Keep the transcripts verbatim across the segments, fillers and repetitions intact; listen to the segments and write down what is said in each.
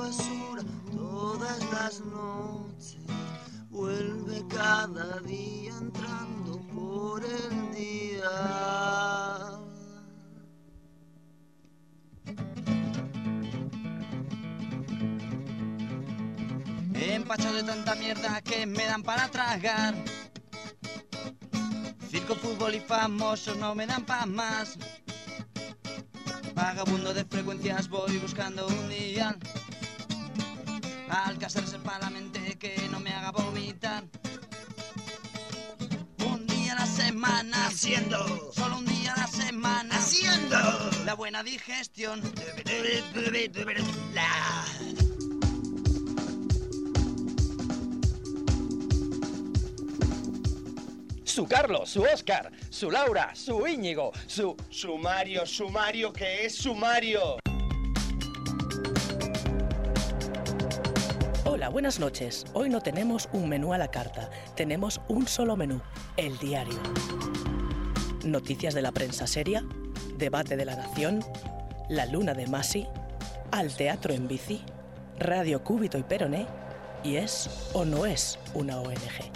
basura todas las noches, vuelve cada día entrando por el día. Empacho de tanta mierda que me dan para tragar. Circo, fútbol y famosos no me dan pa' más. Vagabundo de frecuencias voy buscando un día. Alcázarse para la mente que no me haga vomitar. Un día a la semana Haciendo, solo un día a la semana haciendo la buena digestión. La... Su Carlos, su Óscar, su Laura, su Íñigo, su... Sumario, sumario, ¿qué es sumario? Hola, buenas noches. Hoy no tenemos un menú a la carta, tenemos un solo menú, el diario. Noticias de la prensa seria, debate de la nación, la luna de Masi, al teatro en bici, Radio Cúbito y Peroné, y es o no es una O N G.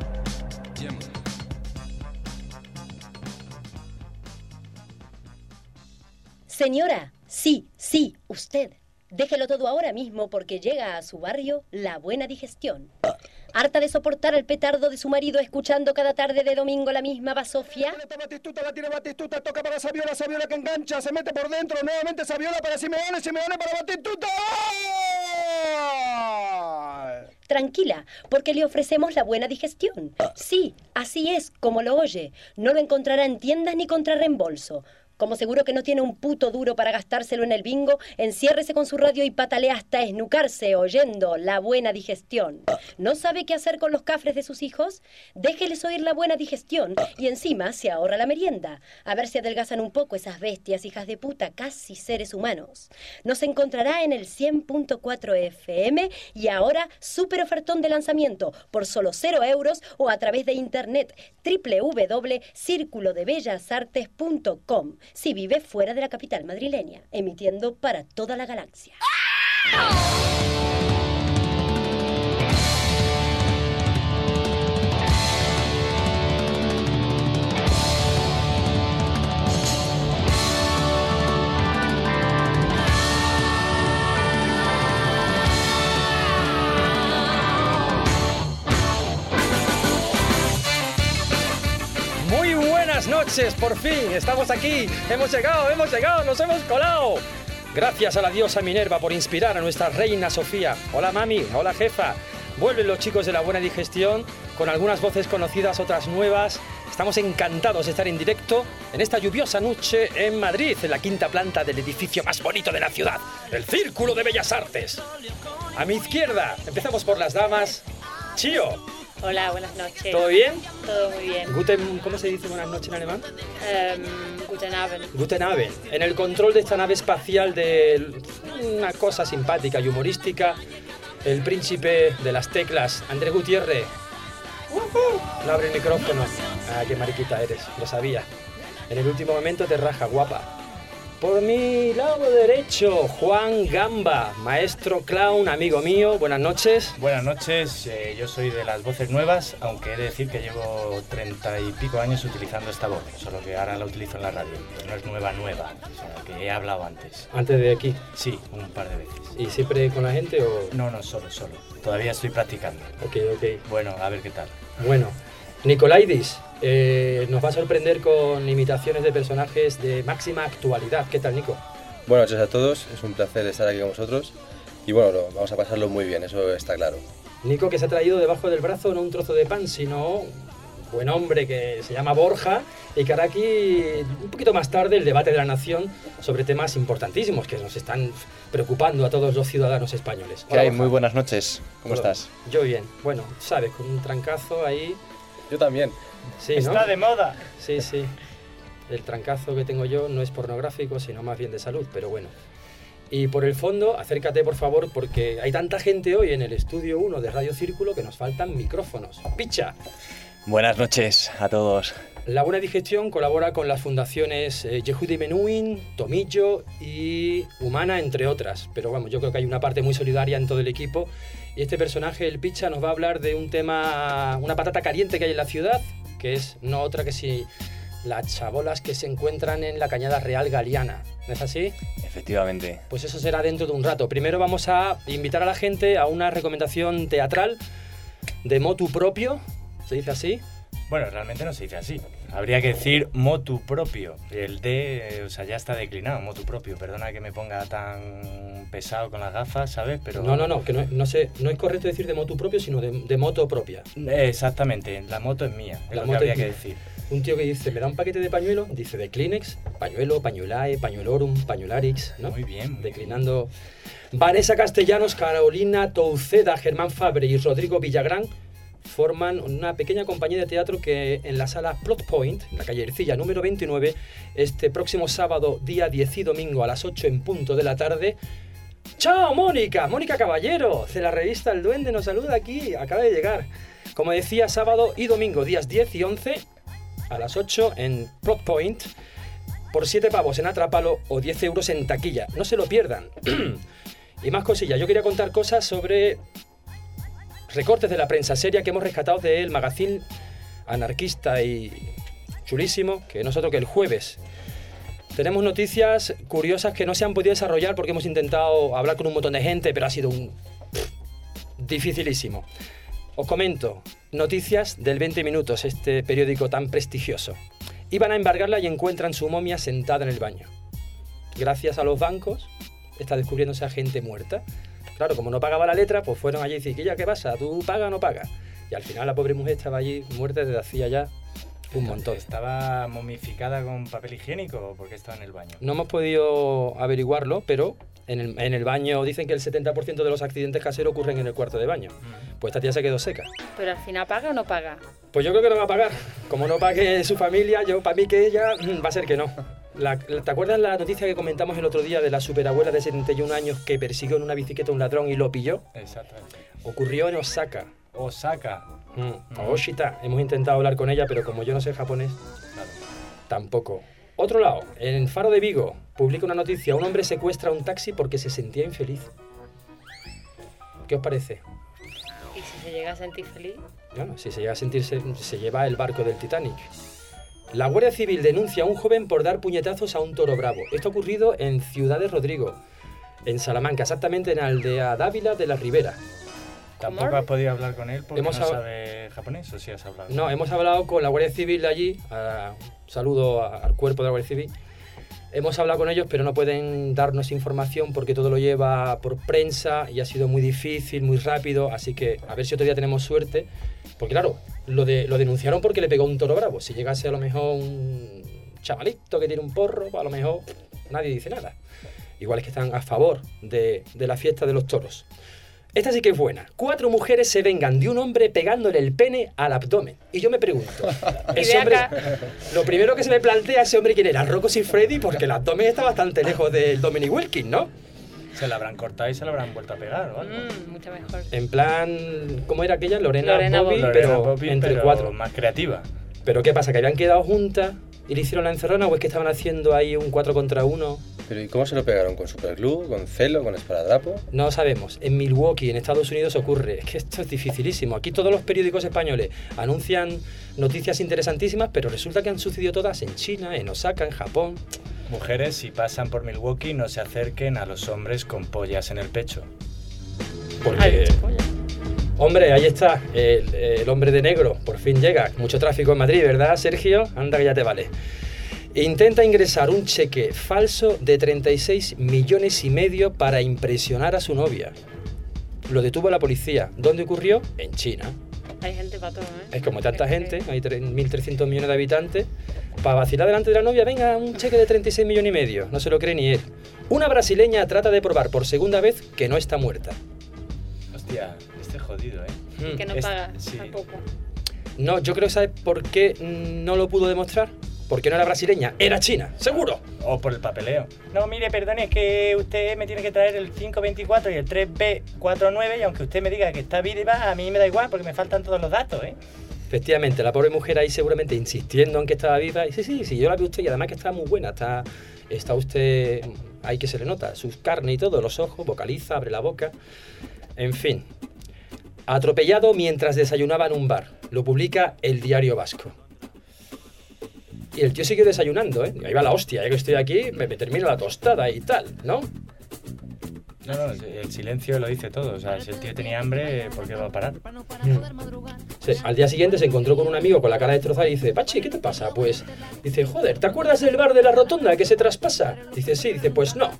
Señora, sí, sí, usted. Déjelo todo ahora mismo porque llega a su barrio la buena digestión. ¿Harta de soportar el petardo de su marido escuchando cada tarde de domingo la misma basofia? Batistuta, la tiene Batistuta, toca para Saviola, Saviola que engancha, se mete por dentro, nuevamente Saviola para Simeone, Simeone para Batistuta. Tranquila, porque le ofrecemos la buena digestión. Sí, así es, como lo oye. No lo encontrará en tiendas ni contra reembolso. Como seguro que no tiene un puto duro para gastárselo en el bingo, enciérrese con su radio y patalee hasta esnucarse oyendo la buena digestión. ¿No sabe qué hacer con los cafres de sus hijos? Déjeles oír la buena digestión y encima se ahorra la merienda. A ver si adelgazan un poco esas bestias, hijas de puta, casi seres humanos. Nos encontrará en el cien punto cuatro F M y ahora súper ofertón de lanzamiento por solo cero euros o a través de internet doble u doble u doble u punto círculo de bellas artes punto com. Si vive fuera de la capital madrileña, emitiendo para toda la galaxia. Muy buenas noches, por fin, estamos aquí, hemos llegado, hemos llegado, nos hemos colado. Gracias a la diosa Minerva por inspirar a nuestra reina Sofía. Hola mami, hola jefa. Vuelven los chicos de la buena digestión con algunas voces conocidas, otras nuevas. Estamos encantados de estar en directo en esta lluviosa noche en Madrid, en la quinta planta del edificio más bonito de la ciudad, el Círculo de Bellas Artes. A mi izquierda, empezamos por las damas. Chío. Hola, buenas noches. ¿Todo bien? Todo muy bien. Guten, ¿cómo se dice buenas noches en alemán? Um, guten Abend. Guten Abend. En el control de esta nave espacial de una cosa simpática y humorística, el príncipe de las teclas, Andrés Gutiérrez. Uh-huh. No abre el micrófono. Ah, qué mariquita eres, lo sabía. En el último momento te raja, guapa. Por mi lado derecho, Juan Gamba, maestro clown, amigo mío. Buenas noches. Buenas noches, eh, yo soy de las voces nuevas, aunque he de decir que llevo treinta y pico años utilizando esta voz, solo que ahora la utilizo en la radio, pero no es nueva nueva, o sea, que he hablado antes. ¿Antes de aquí? Sí, un par de veces. ¿Y siempre con la gente o...? No, no, solo, solo. Todavía estoy practicando. Ok, ok. Bueno, a ver qué tal. Bueno, Nicolaidis, eh, nos va a sorprender con imitaciones de personajes de máxima actualidad. ¿Qué tal, Nico? Buenas noches a todos, es un placer estar aquí con vosotros y bueno, lo, vamos a pasarlo muy bien, eso está claro. Nico, que se ha traído debajo del brazo no un trozo de pan, sino un buen hombre que se llama Borja y que hará aquí un poquito más tarde el debate de la nación sobre temas importantísimos que nos están preocupando a todos los ciudadanos españoles. ¿Qué hay? Muy buenas noches, ¿cómo Hola. estás? Yo bien, bueno, sabes, con un trancazo ahí... Yo también. Sí, ¿no? Está de moda. Sí, sí. El trancazo que tengo yo no es pornográfico, sino más bien de salud, pero bueno. Y por el fondo, acércate por favor, porque hay tanta gente hoy en el estudio uno de Radio Círculo que nos faltan micrófonos. ¡Picha! Buenas noches a todos. La Buena Digestión colabora con las fundaciones eh, Yehudi Menuhin, Tomillo y Humana, entre otras. Pero vamos, yo creo que hay una parte muy solidaria en todo el equipo. Y este personaje, el Picha, nos va a hablar de un tema, una patata caliente que hay en la ciudad, que es no otra que si las chabolas que se encuentran en la Cañada Real Galiana. ¿No es así? Efectivamente. Pues eso será dentro de un rato. Primero vamos a invitar a la gente a una recomendación teatral de motu propio, ¿se dice así? Bueno, realmente no se dice así. Habría que decir motu propio. El D, eh, o sea, ya está declinado, motu propio. Perdona que me ponga tan pesado con las gafas, ¿sabes? Pero... No, no, no, que no, no, sé, no es correcto decir de motu propio, sino de, de moto propia. Exactamente, la moto es mía, es la lo moto que habría es que mía. decir. Un tío que dice, me da un paquete de pañuelo, dice de Kleenex, pañuelo, pañulae, pañuelorum, pañularix, ¿no? Muy bien. Muy Declinando. Bien. Vanessa Castellanos, Carolina Touceda, Germán Fabre y Rodrigo Villagrán forman una pequeña compañía de teatro que en la sala Plot Point, en la calle Ercilla número veintinueve, este próximo sábado, día diez y domingo a las ocho en punto de la tarde. ¡Chao, Mónica! Mónica Caballero, de la revista El Duende, nos saluda aquí, acaba de llegar. Como decía, sábado y domingo, días diez y once, a las ocho en Plot Point, por siete pavos en Atrapalo o diez euros en taquilla. No se lo pierdan. Y más cosillas, yo quería contar cosas sobre recortes de la prensa seria que hemos rescatado del magazine anarquista y chulísimo, que nosotros que el jueves tenemos noticias curiosas que no se han podido desarrollar porque hemos intentado hablar con un montón de gente, pero ha sido un pff, dificilísimo. Os comento, noticias del veinte minutos, este periódico tan prestigioso. Iban a embargarla y encuentran su momia sentada en el baño. Gracias a los bancos, está descubriéndose a gente muerta. Claro, como no pagaba la letra, pues fueron allí y dicen, ¿qué pasa? ¿Tú pagas o no pagas? Y al final la pobre mujer estaba allí muerta desde hacía ya un montón. ¿Estaba momificada con papel higiénico o por qué estaba en el baño? No hemos podido averiguarlo, pero en el, en el baño dicen que el setenta por ciento de los accidentes caseros ocurren en el cuarto de baño. Mm. Pues esta tía se quedó seca. ¿Pero al final paga o no paga? Pues yo creo que no va a pagar. Como no pague su familia, yo para mí que ella va a ser que no. La, ¿Te acuerdas la noticia que comentamos el otro día de la superabuela de setenta y un años que persiguió en una bicicleta a un ladrón y lo pilló? Exactamente. Ocurrió en Osaka. Osaka. Mm. Mm. Oshita. Hemos intentado hablar con ella, pero como yo no sé japonés, claro, tampoco. Otro lado, en Faro de Vigo publica una noticia. Un hombre secuestra un taxi porque se sentía infeliz. ¿Qué os parece? ¿Y si se llega a sentir feliz? Bueno, si se llega a sentirse, se lleva el barco del Titanic. La Guardia Civil denuncia a un joven por dar puñetazos a un toro bravo. Esto ha ocurrido en Ciudad de Rodrigo, en Salamanca, exactamente en la aldea Dávila de la Ribera. ¿Tampoco has podido hablar con él porque hemos no hab... sabe japonés o sí has hablado? No, hemos hablado con la Guardia Civil de allí, a... saludo al cuerpo de la Guardia Civil. Hemos hablado con ellos, pero no pueden darnos información porque todo lo lleva por prensa y ha sido muy difícil, muy rápido, así que a ver si otro día tenemos suerte. Porque claro, lo, de, lo denunciaron porque le pegó un toro bravo. Si llegase a lo mejor un chavalito que tiene un porro, pues a lo mejor nadie dice nada. Igual es que están a favor de, de la fiesta de los toros. Esta sí que es buena. Cuatro mujeres se vengan de un hombre pegándole el pene al abdomen. Y yo me pregunto, ese hombre, lo primero que se me plantea, ese hombre quién era, Rocco Siffredi, porque el abdomen está bastante lejos del Dominic Wilkins, ¿no? Se la habrán cortado y se la habrán vuelto a pegar o algo. Mm, mucho mejor. En plan, ¿cómo era aquella? Lorena, Lorena Bobby, Bobby. pero Lorena Bobby, entre pero cuatro. Más creativa. ¿Pero qué pasa? ¿Que habían quedado juntas y le hicieron la encerrona o es que estaban haciendo ahí un cuatro contra uno? ¿Pero y cómo se lo pegaron? ¿Con superglue? ¿Con celo? ¿Con esparadrapo? No sabemos. En Milwaukee, en Estados Unidos, ocurre. Es que esto es dificilísimo. Aquí todos los periódicos españoles anuncian noticias interesantísimas, pero resulta que han sucedido todas en China, en Osaka, en Japón. Mujeres, si pasan por Milwaukee, no se acerquen a los hombres con pollas en el pecho. Porque... Ay, polla. Hombre, ahí está, el, el hombre de negro, por fin llega. Mucho tráfico en Madrid, ¿verdad, Sergio? Anda que ya te vale. Intenta ingresar un cheque falso de treinta y seis millones y medio para impresionar a su novia. Lo detuvo la policía. ¿Dónde ocurrió? En China. Hay gente para todo, ¿eh? Es como tanta Es gente, que... hay mil trescientos millones de habitantes. Para vacilar delante de la novia, venga, un cheque de treinta y seis millones y medio. No se lo cree ni él. Una brasileña trata de probar por segunda vez que no está muerta. Hostia, este jodido, ¿eh? Y que no Es- paga sí. tampoco. No, yo creo que ¿sabes por qué no lo pudo demostrar? Porque no era brasileña, era china, seguro. O por el papeleo. No, mire, perdone, es que usted me tiene que traer el cinco veinticuatro y el tres B cuarenta y nueve y aunque usted me diga que está viva, a mí me da igual porque me faltan todos los datos, ¿eh? Efectivamente, la pobre mujer ahí seguramente insistiendo en que estaba viva. Y sí, sí, sí, yo la vi usted y además que está muy buena. Está, está usted, ahí que se le nota, sus carnes y todo, los ojos, vocaliza, abre la boca. En fin, atropellado mientras desayunaba en un bar. Lo publica El Diario Vasco. Y el tío siguió desayunando, ¿eh? Ahí va la hostia, ya que estoy aquí, me, me termino la tostada y tal, ¿no? No, no, el silencio lo dice todo. O sea, si el tío tenía hambre, ¿por qué va a parar? Mm. Sí, al día siguiente se encontró con un amigo con la cara destrozada y dice, Pachi, ¿qué te pasa? Pues, dice, joder, ¿te acuerdas del bar de la Rotonda que se traspasa? Dice, sí, dice, pues no.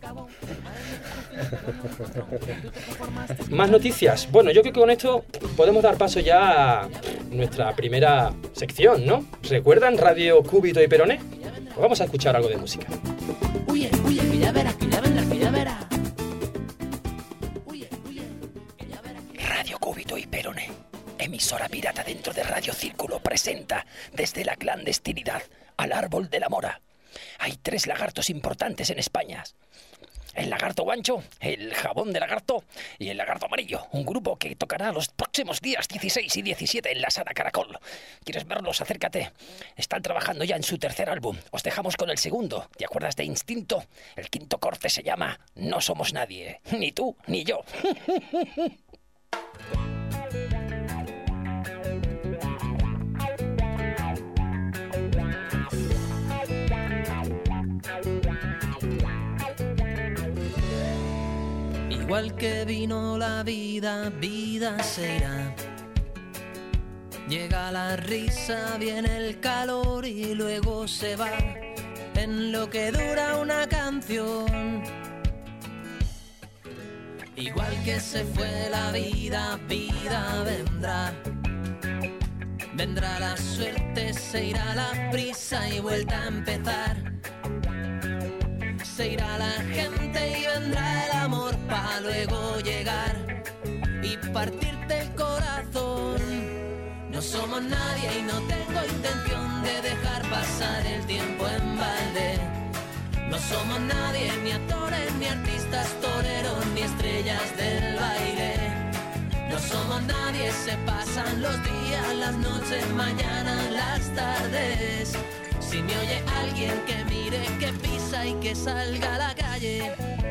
Más noticias. Bueno, yo creo que con esto podemos dar paso ya a nuestra primera sección, ¿no? ¿Recuerdan Radio Cúbito y Peroné? Pues vamos a escuchar algo de música. Huye, huye, que ya verás, que ya vendrás, que ya verás. Radio Cúbito y Peroné, emisora pirata dentro de Radio Círculo, presenta desde la clandestinidad al árbol de la mora. Hay tres lagartos importantes en España. El lagarto guancho, el jabón de lagarto y el lagarto amarillo. Un grupo que tocará los próximos días dieciséis y diecisiete en la Sala Caracol. ¿Quieres verlos? Acércate. Están trabajando ya en su tercer álbum. Os dejamos con el segundo. ¿Te acuerdas de Instinto? El quinto corte se llama No Somos Nadie. Ni tú ni yo. Igual que vino la vida, vida se irá. Llega la risa, viene el calor y luego se va. En lo que dura una canción. Igual que se fue la vida, vida vendrá. Vendrá la suerte, se irá la prisa y vuelta a empezar. Se irá la gente y vendrá el amor para luego llegar y partirte el corazón. No somos nadie y no tengo intención de dejar pasar el tiempo en balde. No somos nadie, ni actores, ni artistas, toreros, ni estrellas del baile. No somos nadie, se pasan los días, las noches, mañanas, las tardes. Si me oye alguien que mire, que pisa y que salga a la calle.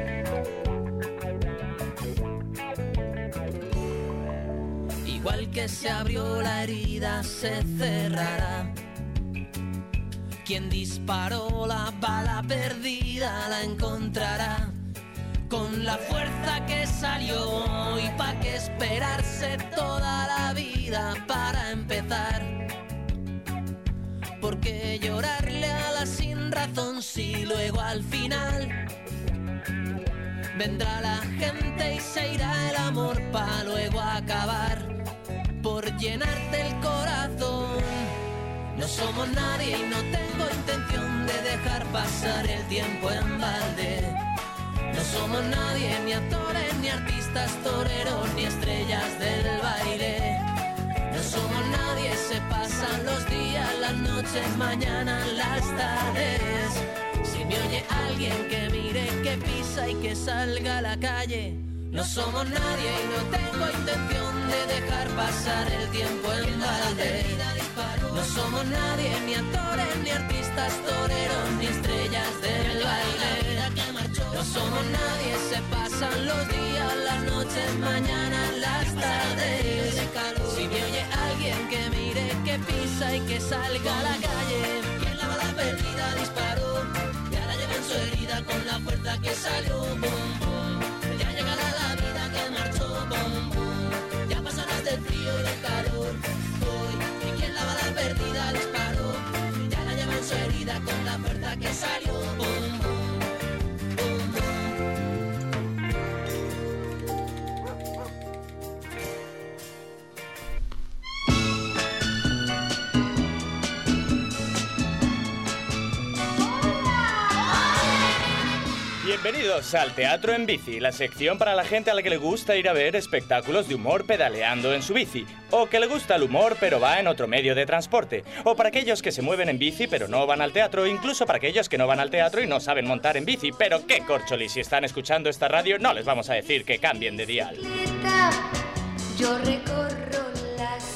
Igual que se abrió la herida, se cerrará. Quien disparó la bala perdida la encontrará. Con la fuerza que salió y pa' que esperarse toda la vida para empezar. ¿Por qué llorarle a la sin razón si luego al final vendrá la gente y se irá el amor pa' luego acabar por llenarte el corazón? No somos nadie y no tengo intención de dejar pasar el tiempo en balde. No somos nadie, ni actores, ni artistas, toreros, ni estrellas del baile. No somos nadie, se pasan los días, las noches, mañanas, las tardes. Si me oye alguien que mire, que pisa y que salga a la calle. No somos nadie y no tengo intención de dejar pasar el tiempo en balde. No somos nadie, ni actores, ni artistas, toreros, ni estrellas del baile. No somos nadie, se pasan los días, las noches, mañanas, las tardes. Si me oye alguien que mire, que pisa y que salga a la calle. Quien la bala perdida disparó y ahora lleva en su herida con la fuerza que salió. Boom, boom. Ya llegará la vida que marchó. Boom, boom. Ya pasarás del frío y del calor. Hoy, y quien la bala perdida disparó y ahora lleva en su herida con la fuerza que salió. Boom, boom. Bienvenidos al Teatro en Bici, la sección para la gente a la que le gusta ir a ver espectáculos de humor pedaleando en su bici, o que le gusta el humor pero va en otro medio de transporte, o para aquellos que se mueven en bici pero no van al teatro, incluso para aquellos que no van al teatro y no saben montar en bici. Pero qué corcholi, si están escuchando esta radio no les vamos a decir que cambien de dial. Yo recorro las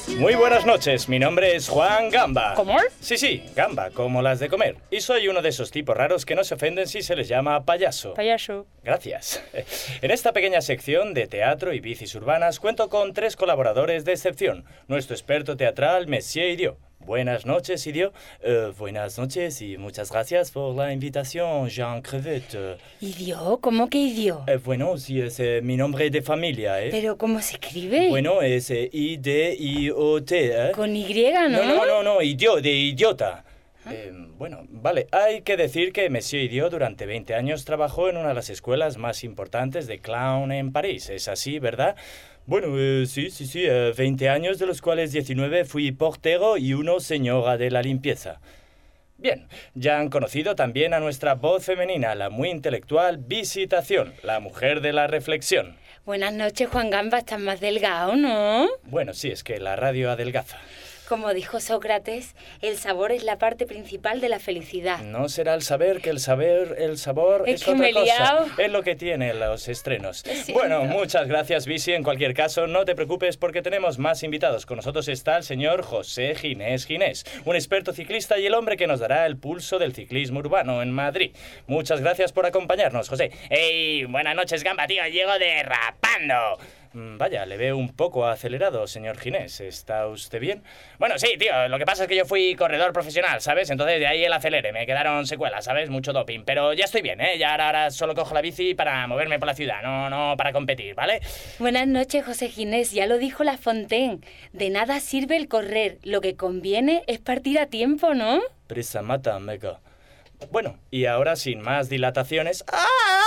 Muy buenas noches, mi nombre es Juan Gamba. ¿Cómo? Sí, sí, Gamba, como las de comer. Y soy uno de esos tipos raros que no se ofenden si se les llama payaso. Payaso. Gracias. En esta pequeña sección de teatro y bicis urbanas cuento con tres colaboradores de excepción. Nuestro experto teatral, Monsieur Idiot. Buenas noches, Idiot. Uh, buenas noches y muchas gracias por la invitación, Jean Crevette. ¿Idiot? ¿Cómo que idiot? Eh, bueno, sí, es eh, mi nombre de familia, ¿eh? ¿Pero cómo se escribe? Bueno, es eh, I D I O T, ¿eh? Con Y, ¿no? No, no, no, no, idiot, de idiota. Eh, bueno, vale, hay que decir que Monsieur Idiot durante veinte años trabajó en una de las escuelas más importantes de clown en París. ¿Es así, verdad? Bueno, eh, sí, sí, sí, eh, veinte años, de los cuales diecinueve fui portero y uno señora de la limpieza. Bien, ya han conocido también a nuestra voz femenina, la muy intelectual Visitación, la mujer de la reflexión. Buenas noches, Juan Gamba, estás más delgado, ¿no? Bueno, sí, es que la radio adelgaza. Como dijo Sócrates, el sabor es la parte principal de la felicidad. No será el saber que el saber, el sabor es, es que otra me he cosa. liado. Es lo que tiene los estrenos. Siento. Bueno, muchas gracias, Visi. En cualquier caso, no te preocupes porque tenemos más invitados. Con nosotros está el señor José Ginés Ginés, un experto ciclista y el hombre que nos dará el pulso del ciclismo urbano en Madrid. Muchas gracias por acompañarnos, José. ¡Ey! Buenas noches, Gamba, tío. Llego derrapando. Vaya, le veo un poco acelerado, señor Ginés. ¿Está usted bien? Bueno, sí, tío. Lo que pasa es que yo fui corredor profesional, ¿sabes? Entonces de ahí el acelere. Me quedaron secuelas, ¿sabes? Mucho doping. Pero ya estoy bien, ¿eh? Ya ahora, ahora solo cojo la bici para moverme por la ciudad, no, no para competir, ¿vale? Buenas noches, José Ginés. Ya lo dijo La Fontaine. De nada sirve el correr. Lo que conviene es partir a tiempo, ¿no? Prisa mata, mega. Bueno, y ahora sin más dilataciones... ¡Ah!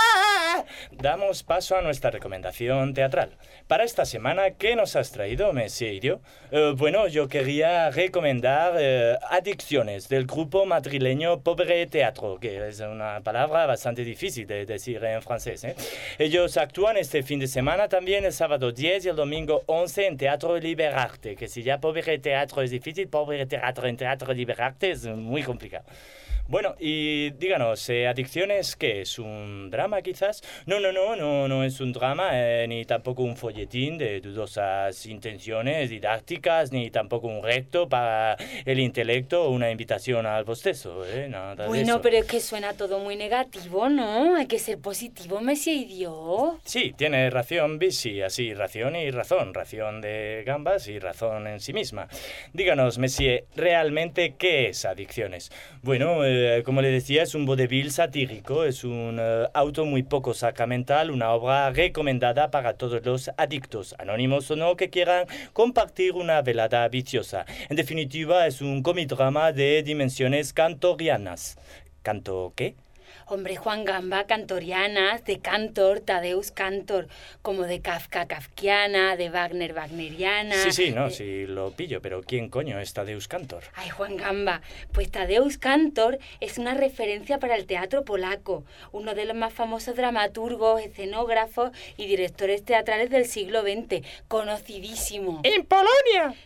Damos paso a nuestra recomendación teatral. Para esta semana, ¿qué nos has traído, Monsieur Idiot? Eh, bueno, yo quería recomendar eh, Adicciones, del grupo madrileño Pobre Teatro, que es una palabra bastante difícil de decir en francés, ¿eh? Ellos actúan este fin de semana también el sábado diez y el domingo once en Teatro Liberarte, que si ya Pobre Teatro es difícil, Pobre Teatro en Teatro Liberarte es muy complicado. Bueno, y díganos, eh, ¿Adicciones qué es? ¿Un drama quizás? No, no, no, no, no es un drama, eh, ni tampoco un folletín de dudosas intenciones didácticas, ni tampoco un reto para el intelecto o una invitación al bostezo, ¿eh? Nada de Bueno, eso. pero es que suena todo muy negativo, ¿no? Hay que ser positivo, Monsieur Idiot. Sí, tiene razón, Visi, así, ración y razón, ración de gambas y razón en sí misma. Díganos, Monsieur, ¿realmente qué es Adicciones? Bueno, eh, como le decía, es un vodevil satírico, es un uh, auto muy poco sacramental, una obra recomendada para todos los adictos, anónimos o no, que quieran compartir una velada viciosa. En definitiva, es un comidrama de dimensiones cantorianas. ¿Canto qué? Hombre, Juan Gamba, cantorianas, de Cantor, Tadeusz Cantor, como de Kafka, kafkiana, de Wagner, wagneriana... Sí, sí, no, de... sí lo pillo, pero ¿quién coño es Tadeusz Cantor? Ay, Juan Gamba, pues Tadeusz Cantor es una referencia para el teatro polaco, uno de los más famosos dramaturgos, escenógrafos y directores teatrales del siglo veinte, conocidísimo. ¡En Polonia!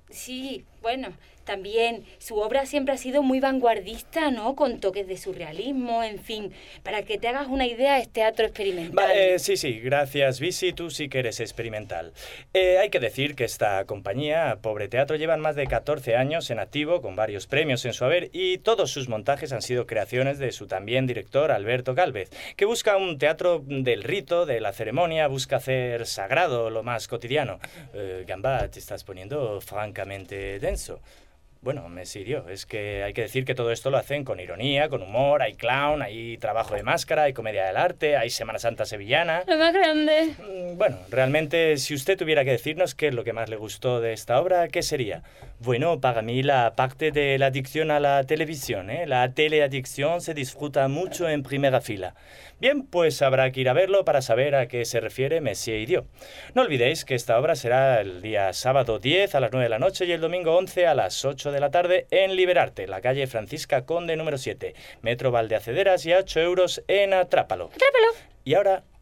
Sí, bueno... También su obra siempre ha sido muy vanguardista, ¿no? Con toques de surrealismo, en fin. Para que te hagas una idea, es teatro experimental. Va, eh, sí, sí, gracias, Visi, tú sí que eres experimental. Eh, hay que decir que esta compañía, Pobre Teatro, llevan más de catorce años en activo, con varios premios en su haber, y todos sus montajes han sido creaciones de su también director, Alberto Gálvez, que busca un teatro del rito, de la ceremonia, busca hacer sagrado lo más cotidiano. Eh, Gamba, te estás poniendo francamente denso. Bueno, me sirvió. Es que hay que decir que todo esto lo hacen con ironía, con humor, hay clown, hay trabajo de máscara, hay comedia del arte, hay Semana Santa sevillana. Lo más grande. Bueno, realmente, si usted tuviera que decirnos qué es lo que más le gustó de esta obra, ¿qué sería? Bueno, para mí la parte de la adicción a la televisión, ¿eh? La teleadicción se disfruta mucho en primera fila. Bien, pues habrá que ir a verlo para saber a qué se refiere Monsieur Idiot. No olvidéis que esta obra será el día sábado diez a las nueve de la noche y el domingo once a las ocho de la tarde en Liberarte, la calle Francisca Conde número siete, Metro Valdeacederas, y a ocho euros en Atrápalo. Atrápalo. Y ahora,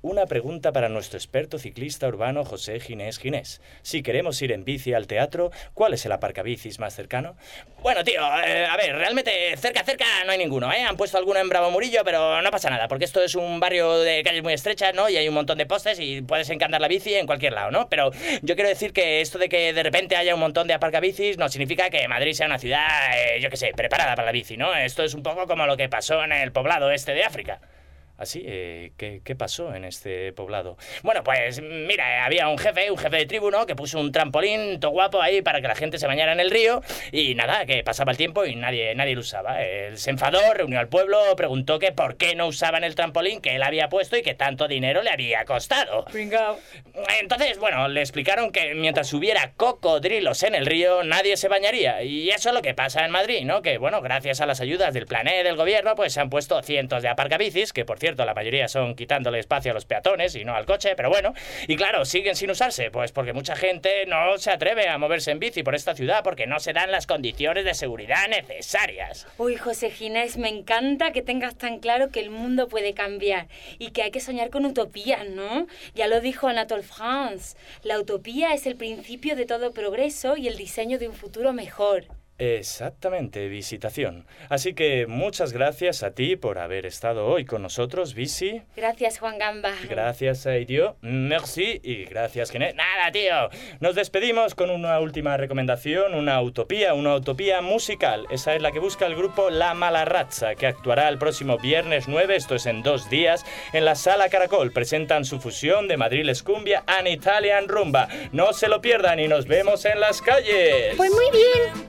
una pregunta para nuestro experto ciclista urbano José Ginés Ginés. Si queremos ir en bici al teatro, ¿cuál es el aparcabicis más cercano? Bueno, tío, eh, a ver, realmente cerca, cerca no hay ninguno, ¿eh? Han puesto alguno en Bravo Murillo, pero no pasa nada, porque esto es un barrio de calles muy estrechas, ¿no? Y hay un montón de postes y puedes encantar la bici en cualquier lado, ¿no? Pero yo quiero decir que esto de que de repente haya un montón de aparcabicis no significa que Madrid sea una ciudad, eh, yo qué sé, preparada para la bici, ¿no? Esto es un poco como lo que pasó en el poblado este de África. ¿Así? Eh, ¿qué, ¿Qué pasó en este poblado? Bueno, pues mira, había un jefe, un jefe de tribu, ¿no? Que puso un trampolín todo guapo ahí para que la gente se bañara en el río y nada, que pasaba el tiempo y nadie, nadie lo usaba. Él se enfadó, reunió al pueblo, preguntó que por qué no usaban el trampolín que él había puesto y que tanto dinero le había costado. Pringao. Entonces, bueno, le explicaron que mientras hubiera cocodrilos en el río, nadie se bañaría. Y eso es lo que pasa en Madrid, ¿no? Que, bueno, gracias a las ayudas del Plan E del gobierno, pues se han puesto cientos de aparcabicis, que por cierto, la mayoría son quitándole espacio a los peatones y no al coche, pero bueno. Y claro, siguen sin usarse, pues porque mucha gente no se atreve a moverse en bici por esta ciudad porque no se dan las condiciones de seguridad necesarias. Uy, José Ginés, me encanta que tengas tan claro que el mundo puede cambiar y que hay que soñar con utopías, ¿no? Ya lo dijo Anatole France, la utopía es el principio de todo progreso y el diseño de un futuro mejor. Exactamente, Visitación. Así que muchas gracias a ti por haber estado hoy con nosotros, Visi. Gracias, Juan Gamba. Gracias a Idio. Merci. Y gracias, Ginés. Nada, tío. Nos despedimos con una última recomendación, una utopía, una utopía musical. Esa es la que busca el grupo La Malarrazza, que actuará el próximo viernes nueve, esto es en dos días, en la Sala Caracol. Presentan su fusión de Madriles Cumbia and Italian Rumba. No se lo pierdan y nos vemos en las calles. Pues muy bien.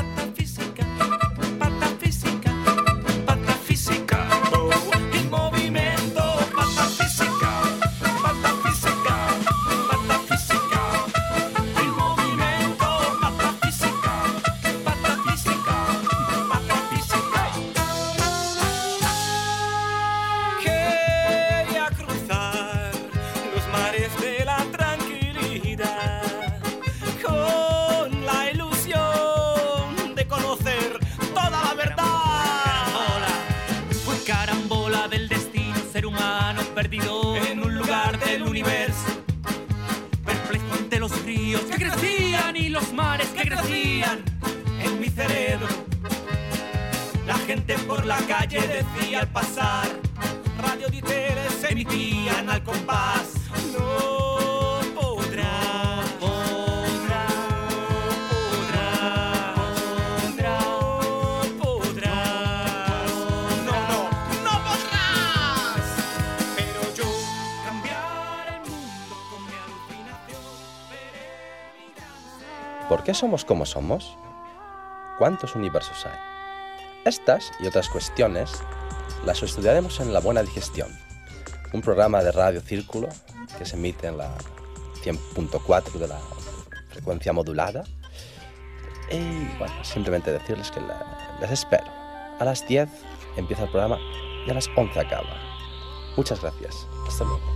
Perdido en un lugar del universo, perplejo ante los ríos que crecían y los mares que crecían en mi cerebro. La gente por la calle decía al pasar, radio y tele se emitían al compás. No podrá, podrá, podrá, podrá, podrá. No, no, no podrás. Pero yo cambiar el mundo con mi alucinación. ¿Por qué somos como somos? ¿Cuántos universos hay? Estas y otras cuestiones las estudiaremos en La Buena Digestión, un programa de Radio Círculo que se emite en la cien punto cuatro de la frecuencia modulada. Y bueno, simplemente decirles que la, les espero. A las diez empieza el programa y a las once acaba. Muchas gracias. Hasta luego.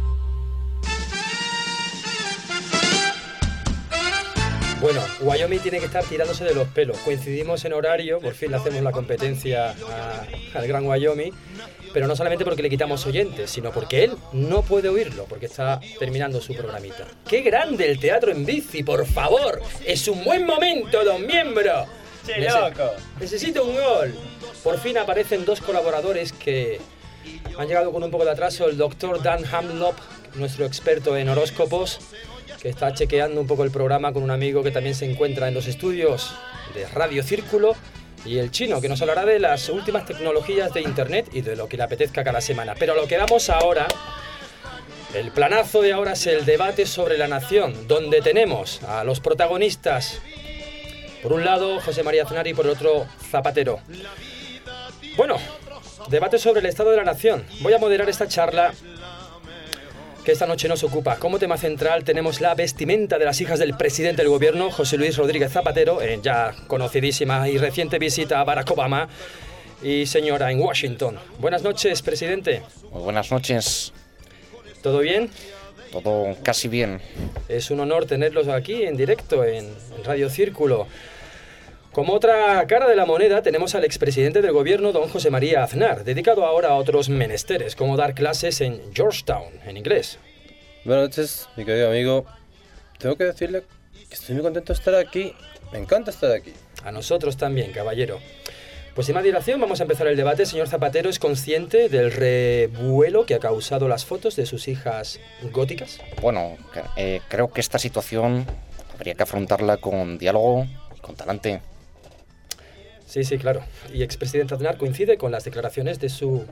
Bueno, Wyoming tiene que estar tirándose de los pelos. Coincidimos en horario, por fin le hacemos la competencia a, al gran Wyoming, pero no solamente porque le quitamos oyentes, sino porque él no puede oírlo, porque está terminando su programita. ¡Qué grande el teatro en bici, por favor! ¡Es un buen momento, don Miembro! ¡Che, loco! Necesito un gol. Por fin aparecen dos colaboradores que han llegado con un poco de atraso. El doctor Dan Hamlop, nuestro experto en horóscopos, que está chequeando un poco el programa con un amigo que también se encuentra en los estudios de Radio Círculo, y el Chino, que nos hablará de las últimas tecnologías de Internet y de lo que le apetezca cada semana. Pero lo que vamos ahora, el planazo de ahora es el debate sobre la nación, donde tenemos a los protagonistas, por un lado José María Aznar y por el otro Zapatero. Bueno, debate sobre el estado de la nación. Voy a moderar esta charla que esta noche nos ocupa. Como tema central tenemos la vestimenta de las hijas del presidente del gobierno, José Luis Rodríguez Zapatero, en ya conocidísima y reciente visita a Barack Obama y señora en Washington. Buenas noches, presidente. Muy buenas noches. ¿Todo bien? Todo casi bien. Es un honor tenerlos aquí en directo en, en Radio Círculo. Como otra cara de la moneda tenemos al expresidente del gobierno, don José María Aznar, dedicado ahora a otros menesteres, como dar clases en Georgetown, en inglés. Buenas noches, mi querido amigo. Tengo que decirle que estoy muy contento de estar aquí. Me encanta estar aquí. A nosotros también, caballero. Pues sin más dilación, vamos a empezar el debate. Señor Zapatero, ¿es consciente del revuelo que ha causado las fotos de sus hijas góticas? Bueno, eh, creo que esta situación habría que afrontarla con diálogo y con talante. Sí, sí, claro. Y expresidente Aznar coincide con las declaraciones de su...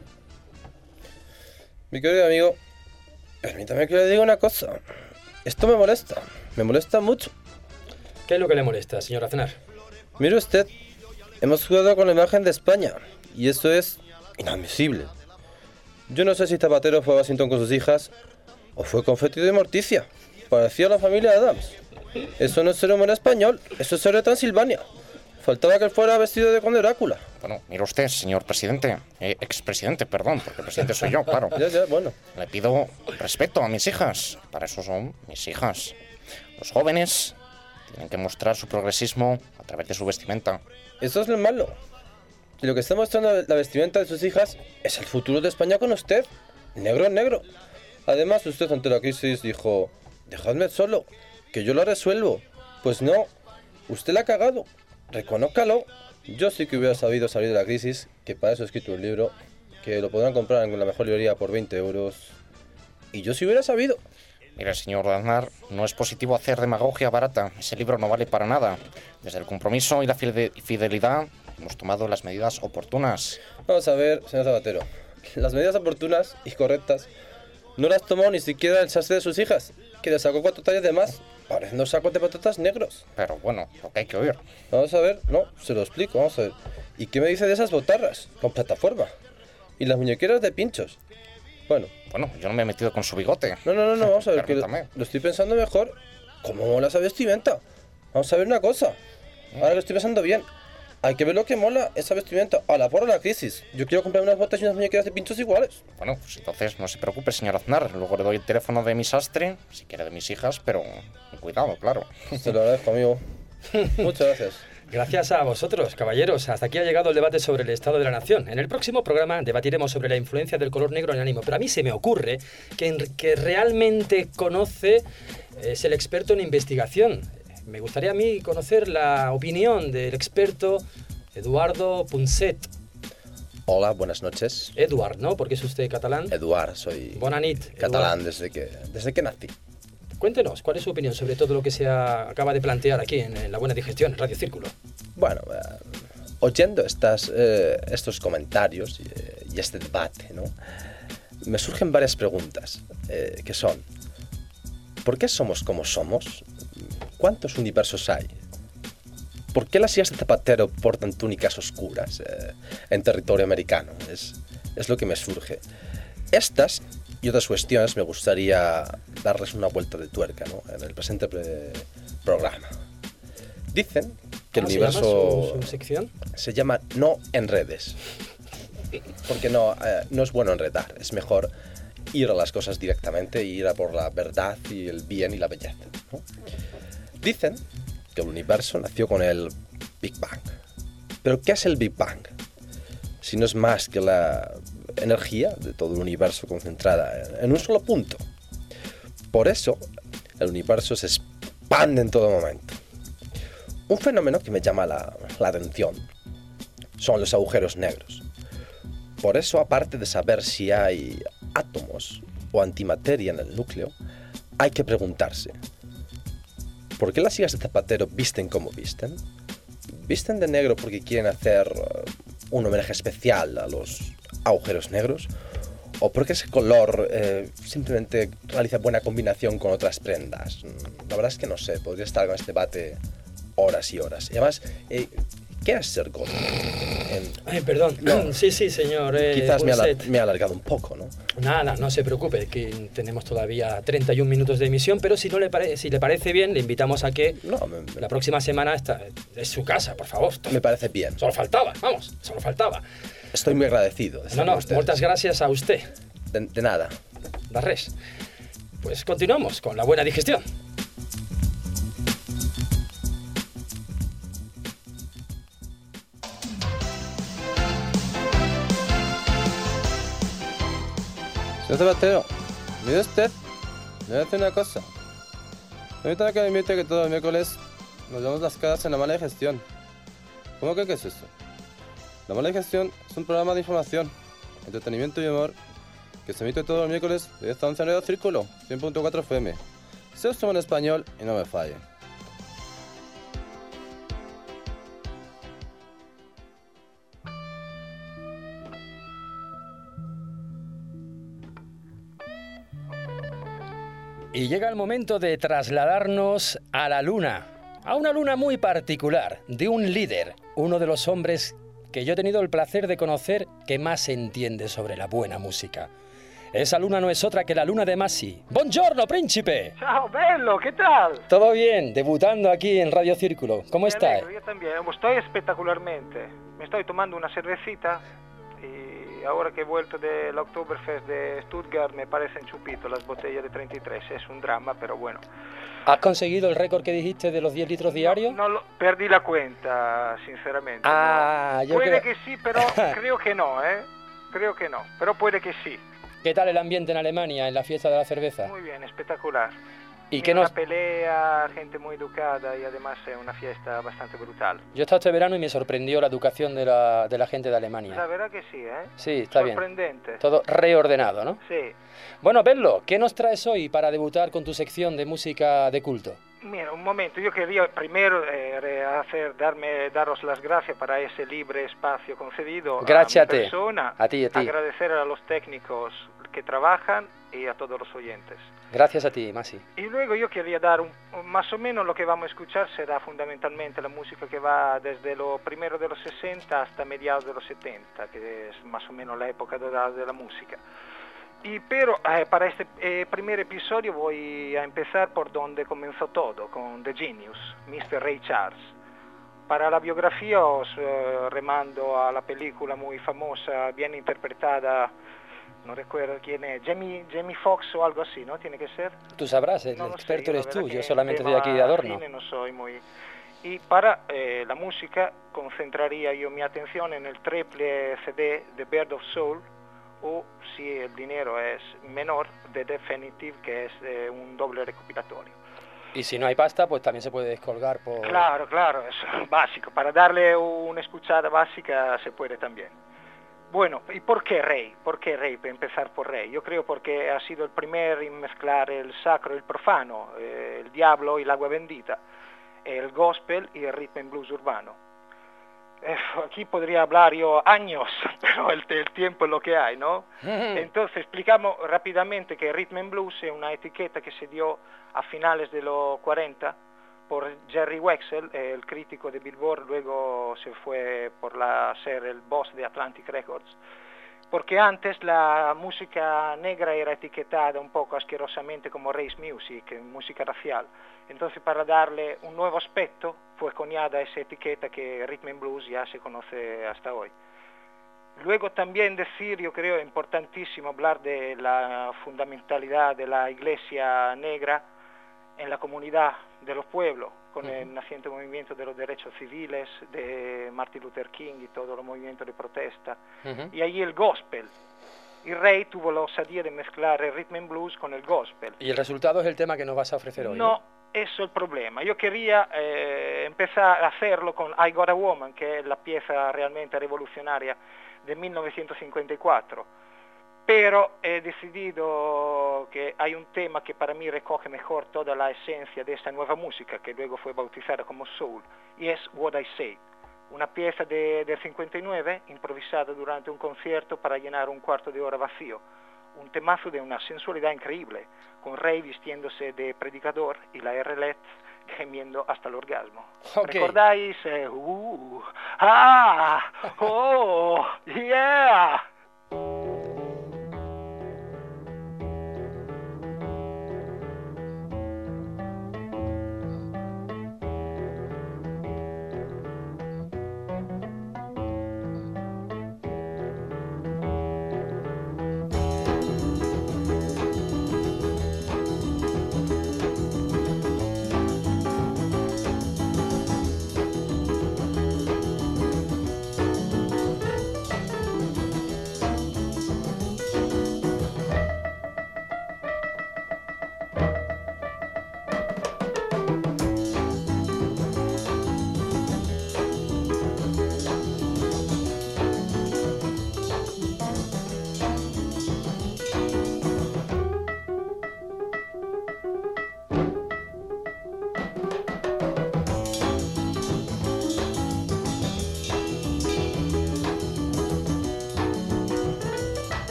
Mi querido amigo, permítame que le diga una cosa. Esto me molesta. Me molesta mucho. ¿Qué es lo que le molesta, señor Aznar? Mire usted, hemos jugado con la imagen de España y eso es inadmisible. Yo no sé si Zapatero fue a Washington con sus hijas o fue con Fétido y Morticia. Parecía la familia Adams. Eso no es ser humor español, eso es ser de Transilvania. Faltaba que él fuera vestido de conde Drácula. Bueno, mire usted, señor presidente, eh, expresidente, perdón, porque el presidente soy yo, claro. Ya, ya, bueno. Le pido respeto a mis hijas. Para eso son mis hijas. Los jóvenes tienen que mostrar su progresismo a través de su vestimenta. Eso es lo malo. Y lo que está mostrando la vestimenta de sus hijas es el futuro de España con usted. Negro en negro. Además, usted ante la crisis dijo, dejadme solo, que yo lo resuelvo. Pues no, usted la ha cagado. Reconózcalo. Yo sí que hubiera sabido salir de la crisis, que para eso he escrito un libro, que lo podrán comprar en la mejor librería por veinte euros. Y yo sí hubiera sabido. Mire, señor Aznar, no es positivo hacer demagogia barata. Ese libro no vale para nada. Desde el compromiso y la fidelidad hemos tomado las medidas oportunas. Vamos a ver, señor Zapatero. Las medidas oportunas y correctas no las tomó ni siquiera el sastre de sus hijas, que le sacó cuatro tallas de más, pareciendo sacos de patatas negros. Pero bueno, lo que hay que oír. Vamos a ver, no, se lo explico, vamos a ver. ¿Y qué me dice de esas botarras con plataforma? ¿Y las muñequeras de pinchos? Bueno. Bueno, yo no me he metido con su bigote. No, no, no, no, vamos a ver, que lo, lo estoy pensando mejor. ¿Cómo mola esa vestimenta? Vamos a ver una cosa. Ahora lo estoy pensando bien. Hay que ver lo que mola esa vestimenta. A la porra de la crisis. Yo quiero comprar unas botas y unas muñequeras de pinchos iguales. Bueno, pues entonces no se preocupe, señor Aznar. Luego le doy el teléfono de mi sastre, si quiere de mis hijas, pero cuidado, claro. Se lo agradezco, amigo. Muchas gracias. Gracias a vosotros, caballeros. Hasta aquí ha llegado el debate sobre el estado de la nación. En el próximo programa debatiremos sobre la influencia del color negro en el ánimo. Pero a mí se me ocurre que en, que realmente conoce es el experto en investigación. Me gustaría a mí conocer la opinión del experto Eduardo Punset. Hola, buenas noches. Eduard, ¿no? Porque es usted catalán. Eduard, soy Bona nit, catalán Eduard. desde que, desde que nací. Cuéntenos, ¿cuál es su opinión sobre todo lo que se ha, acaba de plantear aquí en, en La Buena Digestión, en Radio Círculo? Bueno, eh, oyendo estas, eh, estos comentarios y, eh, y este debate, ¿no? Me surgen varias preguntas, eh, que son, ¿por qué somos como somos? ¿Cuántos universos hay? ¿Por qué las hijas de Zapatero portan túnicas oscuras eh, en territorio americano? Es, es lo que me surge. Estas y otras cuestiones me gustaría darles una vuelta de tuerca, ¿no? En el presente pre programa. Dicen que el universo... ¿Se llama su, su sección? Se llama No Enredes. Porque no, eh, no es bueno enredar, es mejor ir a las cosas directamente, ir a por la verdad y el bien y la belleza, ¿no? Dicen que el universo nació con el Big Bang. ¿Pero qué es el Big Bang? Si no es más que la energía de todo el universo concentrada en un solo punto. Por eso, el universo se expande en todo momento. Un fenómeno que me llama la, la atención son los agujeros negros. Por eso, aparte de saber si hay átomos o antimateria en el núcleo, hay que preguntarse, ¿por qué las hijas de Zapatero visten como visten? ¿Visten de negro porque quieren hacer un homenaje especial a los agujeros negros? ¿O porque ese color eh, simplemente realiza buena combinación con otras prendas? La verdad es que no sé, podría estar con este debate horas y horas. Y además, eh, ¿qué es ser gótico? En... Ay, perdón. No, sí, sí, señor. Eh, quizás me, alar me he alargado un poco, ¿no? Nada, no se preocupe, que tenemos todavía treinta y un minutos de emisión, pero si no le, pare si le parece bien, le invitamos a que no, me, me... la próxima semana esta, es su casa, por favor. Me parece bien. Solo faltaba, vamos, solo faltaba. Estoy muy agradecido. De no, no, muchas gracias a usted. De, de nada. De res. Pues continuamos con La Buena Digestión. Señor Zapatero, mire usted, le voy a decir una cosa. Permítame que me invite que todos los miércoles nos vemos las caras en La Mala Digestión. ¿Cómo que qué es eso? La Mala Digestión es un programa de información, entretenimiento y humor que se emite todos los miércoles de diez a once en Radio Círculo, cien punto cuatro F M. Se os toma en español y no me falle. Y llega el momento de trasladarnos a la luna, a una luna muy particular, de un líder, uno de los hombres que yo he tenido el placer de conocer que más entiende sobre la buena música. Esa luna no es otra que la luna de Masi. ¡Buongiorno, príncipe! Ciao, bello, ¿qué tal? Todo bien, debutando aquí en Radio Círculo. ¿Cómo estás? Yo también, estoy espectacularmente. Me estoy tomando una cervecita y ahora que he vuelto del Oktoberfest de Stuttgart me parecen chupito las botellas de treinta y tres. Es un drama, pero bueno. ¿Has conseguido el récord que dijiste de los diez litros diarios? No, no lo, perdí la cuenta, sinceramente. Ah, no. yo Puede creo... que sí, pero creo que no, ¿eh? Creo que no, pero puede que sí. ¿Qué tal el ambiente en Alemania, en la fiesta de la cerveza? Muy bien, espectacular. ¿Y qué una nos... pelea, gente muy educada y además es una fiesta bastante brutal. Yo he estado este verano y me sorprendió la educación de la, de la gente de Alemania. La verdad que sí, ¿eh? Sí, está bien. Sorprendente. Todo reordenado, ¿no? Sí. Bueno, Bello, ¿qué nos traes hoy para debutar con tu sección de música de culto? Mira, un momento, yo quería primero eh, hacer, darme, daros las gracias para ese libre espacio concedido Gracias a mi a ti. persona. A ti, a ti. Agradecer a los técnicos que trabajan y a todos los oyentes. Gracias a ti, Masi. Y luego yo quería dar un, más o menos lo que vamos a escuchar será fundamentalmente la música que va desde lo primero de los sesenta hasta mediados de los setenta, que es más o menos la época dorada de la música. Y pero eh, para este eh, primer episodio voy a empezar por donde comenzó todo, con The Genius, mister Ray Charles. Para la biografía os eh, remando a la película muy famosa, bien interpretada, no recuerdo quién es, Jamie, Jamie Foxx o algo así, ¿no? Tiene que ser. Tú sabrás, el no experto sé, eres tú, yo en solamente estoy tema aquí de adorno. Cine no soy muy... Y para eh, la música concentraría yo mi atención en el triple C D de Bird of Soul, o si el dinero es menor, The Definitive, que es eh, un doble recopilatorio. Y si no hay pasta, pues también se puede descolgar por... Claro, claro, es básico. Para darle una escuchada básica se puede también. Bueno, ¿y por qué Rey? ¿Por qué Rey? Para empezar por Rey. Yo creo porque ha sido el primer en mezclar el sacro y el profano, eh, el diablo y el agua bendita, el gospel y el rhythm and blues urbano. Eh, aquí podría hablar yo años, pero el, el tiempo es lo que hay, ¿no? Entonces explicamos rápidamente que Rhythm and Blues es una etiqueta que se dio a finales de los cuarenta por Jerry Wexel, el crítico de Billboard, luego se fue por la, ser el boss de Atlantic Records, porque antes la música negra era etiquetada un poco asquerosamente como race music, música racial. Entonces, para darle un nuevo aspecto, fue coniada esa etiqueta que Rhythm and Blues ya se conoce hasta hoy. Luego también decir, yo creo importantísimo hablar de la fundamentalidad de la iglesia negra en la comunidad de los pueblos, con uh-huh. el naciente movimiento de los derechos civiles de Martin Luther King y todo el movimiento de protesta. Uh-huh. Y ahí el gospel. Y Rey tuvo la osadía de mezclar el rhythm and blues con el gospel. ¿Y el resultado es el tema que nos vas a ofrecer hoy? No, ¿eh? Eso es el problema. Yo quería eh, empezar a hacerlo con I Got a Woman, que es la pieza realmente revolucionaria de mil novecientos cincuenta y cuatro. Pero he decidido que hay un tema que para mí recoge mejor toda la esencia de esta nueva música, que luego fue bautizada como soul, y es What I Say. Una pieza de, del cincuenta y nueve, improvisada durante un concierto para llenar un cuarto de hora vacío. Un temazo de una sensualidad increíble, con Rey vistiéndose de predicador y la R L E D gemiendo hasta el orgasmo. Okay. ¿Recordáis? Eh, uh, ¡Ah! ¡Oh! ¡Yeah!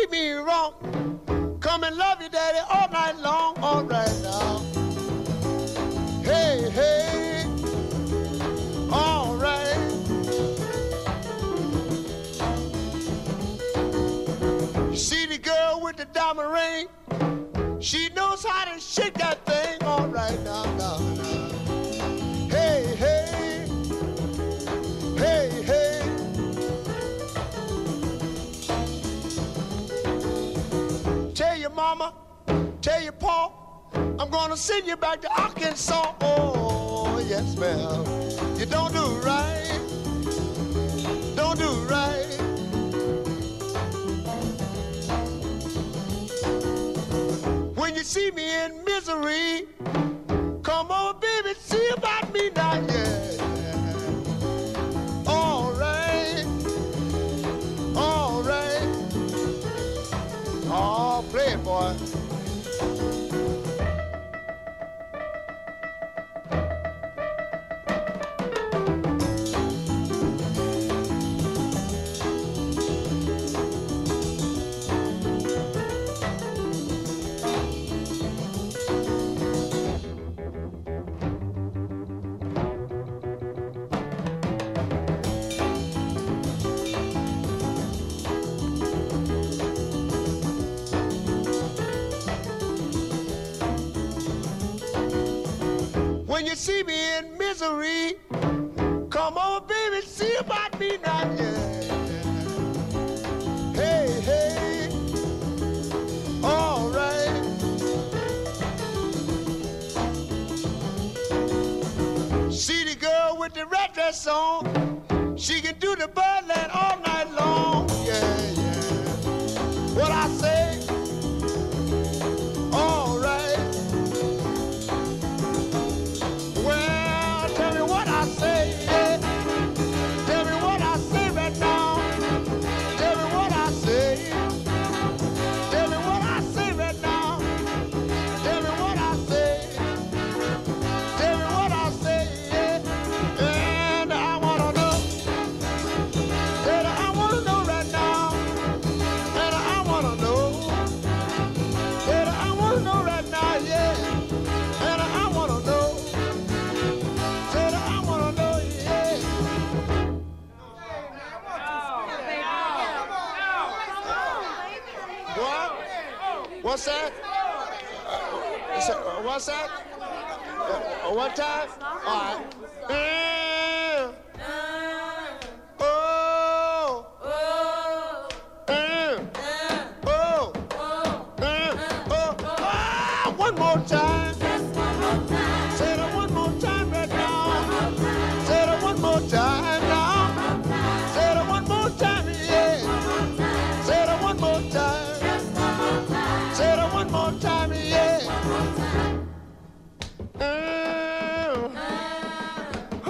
treat me wrong, come and love you, daddy, all night long, all right now. Hey, hey, all right. You see the girl with the diamond ring? She knows how to shake that thing, all right now, now, now. Hey, hey, hey, hey. Tell your mama, tell your pa, I'm gonna send you back to Arkansas. Oh, yes, ma'am. You don't do right, don't do right. When you see me in misery, come on, baby, see about me now, yeah. All right, all right. Oh, play it, boy. When you see me in misery, come on, baby, see about me now, yeah. Hey, hey, all right. See the girl with the red dress on, she can do the birdland all night long, yeah, yeah. What I say, all right. What's that? Uh, what's that? Uh, one time? All right. Uh, oh. Uh, oh. Uh, oh. Ah, one more time. Say that one more time right now. Say that one more time now. Say that one more time, yeah. Say that one more time. Say that one more time, yeah. Uh, oh,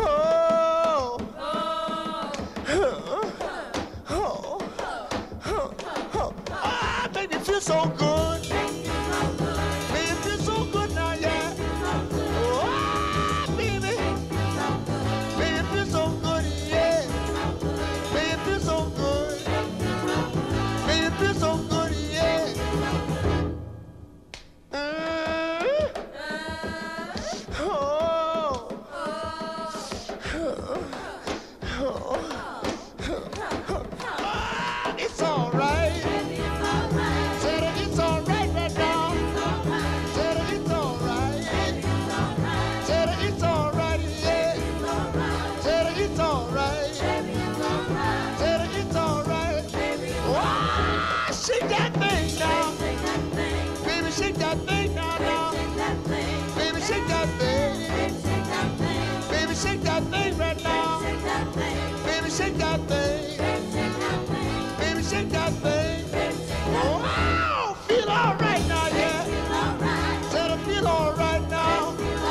oh, oh, oh, oh. Ah, baby, feel so good. Baby, feel so good now, yeah. Oh, ah, baby. Baby, feel so good, yeah. Baby, feel so good. Baby, feel so good, yeah. It's all right. Said it's all right right now. Said it's all right. Said it's all right, yeah. Said it's all right. Said it's all right. Wow, shake that thing now. Baby, shake that thing now, now. Baby, shake that thing. Baby, shake that thing right now. Baby, shake that thing. Baby, shake that thing. Wow, feel all right now, yeah. Said I feel all right now.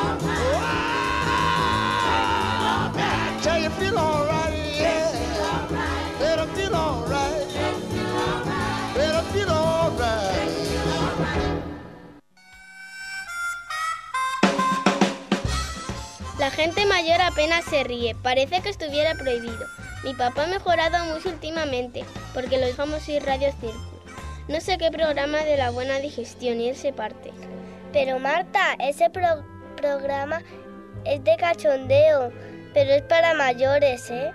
Wow, man, I tell you, feel all right, yeah. Said I feel all right. Said I feel all right. La gente mayor apenas se ríe, parece que estuviera prohibido. Mi papá ha mejorado mucho últimamente, porque lo dejamos ir Radio Círculo. no sé qué programa de la buena digestión y él se parte. Pero Marta, ese pro- programa es de cachondeo, pero es para mayores, ¿eh?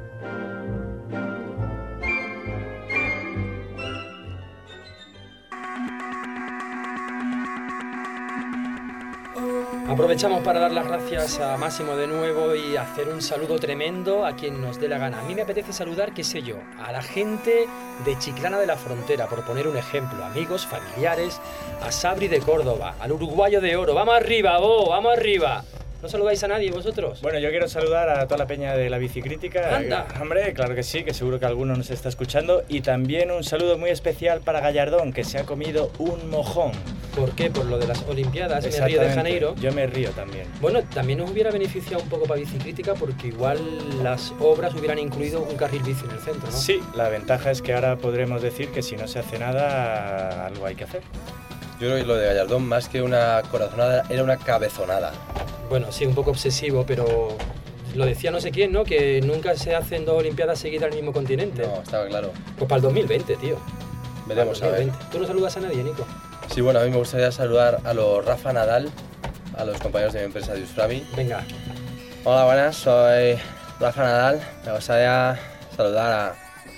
Aprovechamos para dar las gracias a Máximo de nuevo y hacer un saludo tremendo a quien nos dé la gana. A mí me apetece saludar, qué sé yo, a la gente de Chiclana de la Frontera, por poner un ejemplo, amigos, familiares, a Sabri de Córdoba, al uruguayo de oro. ¡Vamos arriba, vos! ¡Vamos arriba! ¿No saludáis a nadie vosotros? Bueno, yo quiero saludar a toda la peña de la bicicrítica. ¡Anda! Hombre, claro que sí, que seguro que alguno nos está escuchando. Y también un saludo muy especial para Gallardón, que se ha comido un mojón. ¿Por qué? Por lo de las Olimpiadas en Río de Janeiro. Yo me río también. Bueno, también nos hubiera beneficiado un poco para bicicrítica porque igual las obras hubieran incluido un carril bici en el centro, ¿no? Sí, la ventaja es que ahora podremos decir que si no se hace nada, algo hay que hacer. Yo creo que lo de Gallardón, más que una corazonada, era una cabezonada. Bueno, sí, un poco obsesivo, pero lo decía no sé quién, ¿no? Que nunca se hacen dos Olimpiadas seguidas en el mismo continente. No, estaba claro. Pues para el dos mil veinte, tío. Veremos a ver. ¿Tú no saludas a nadie, Nico? Sí, bueno, a mí me gustaría saludar a los Rafa Nadal, a los compañeros de mi empresa de Usframi. Venga. Hola, buenas, soy Rafa Nadal. Me gustaría saludar a,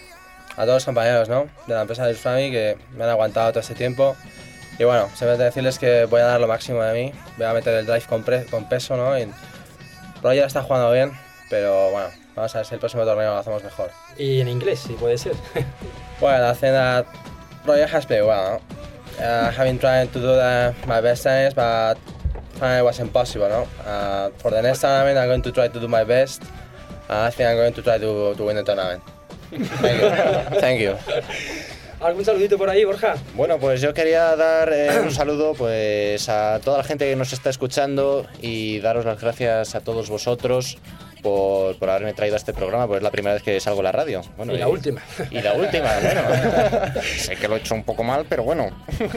a todos los compañeros, ¿no?, de la empresa de Usframi que me han aguantado todo este tiempo. Y bueno, simplemente decirles que voy a dar lo máximo de mí, voy a meter el drive con, pre, con peso, ¿no? Y Roger está jugando bien, pero bueno, vamos a ver si el próximo torneo lo hacemos mejor. Y en inglés, si puede ser. Well, I think that Roger has played well. Uh, I've been trying to do the, my best tennis, but finally it was impossible, no? Uh, for the next tournament, I'm going to try to do my best. Uh, I think I'm going to try to, to win the tournament. Thank you. Thank you. ¿Algún saludito por ahí, Borja? Bueno, pues yo quería dar eh, un saludo pues a toda la gente que nos está escuchando y daros las gracias a todos vosotros por, por haberme traído a este programa, porque es la primera vez que salgo a la radio. Bueno, y la y, última. Y la última, bueno. Sé que lo he hecho un poco mal, pero bueno.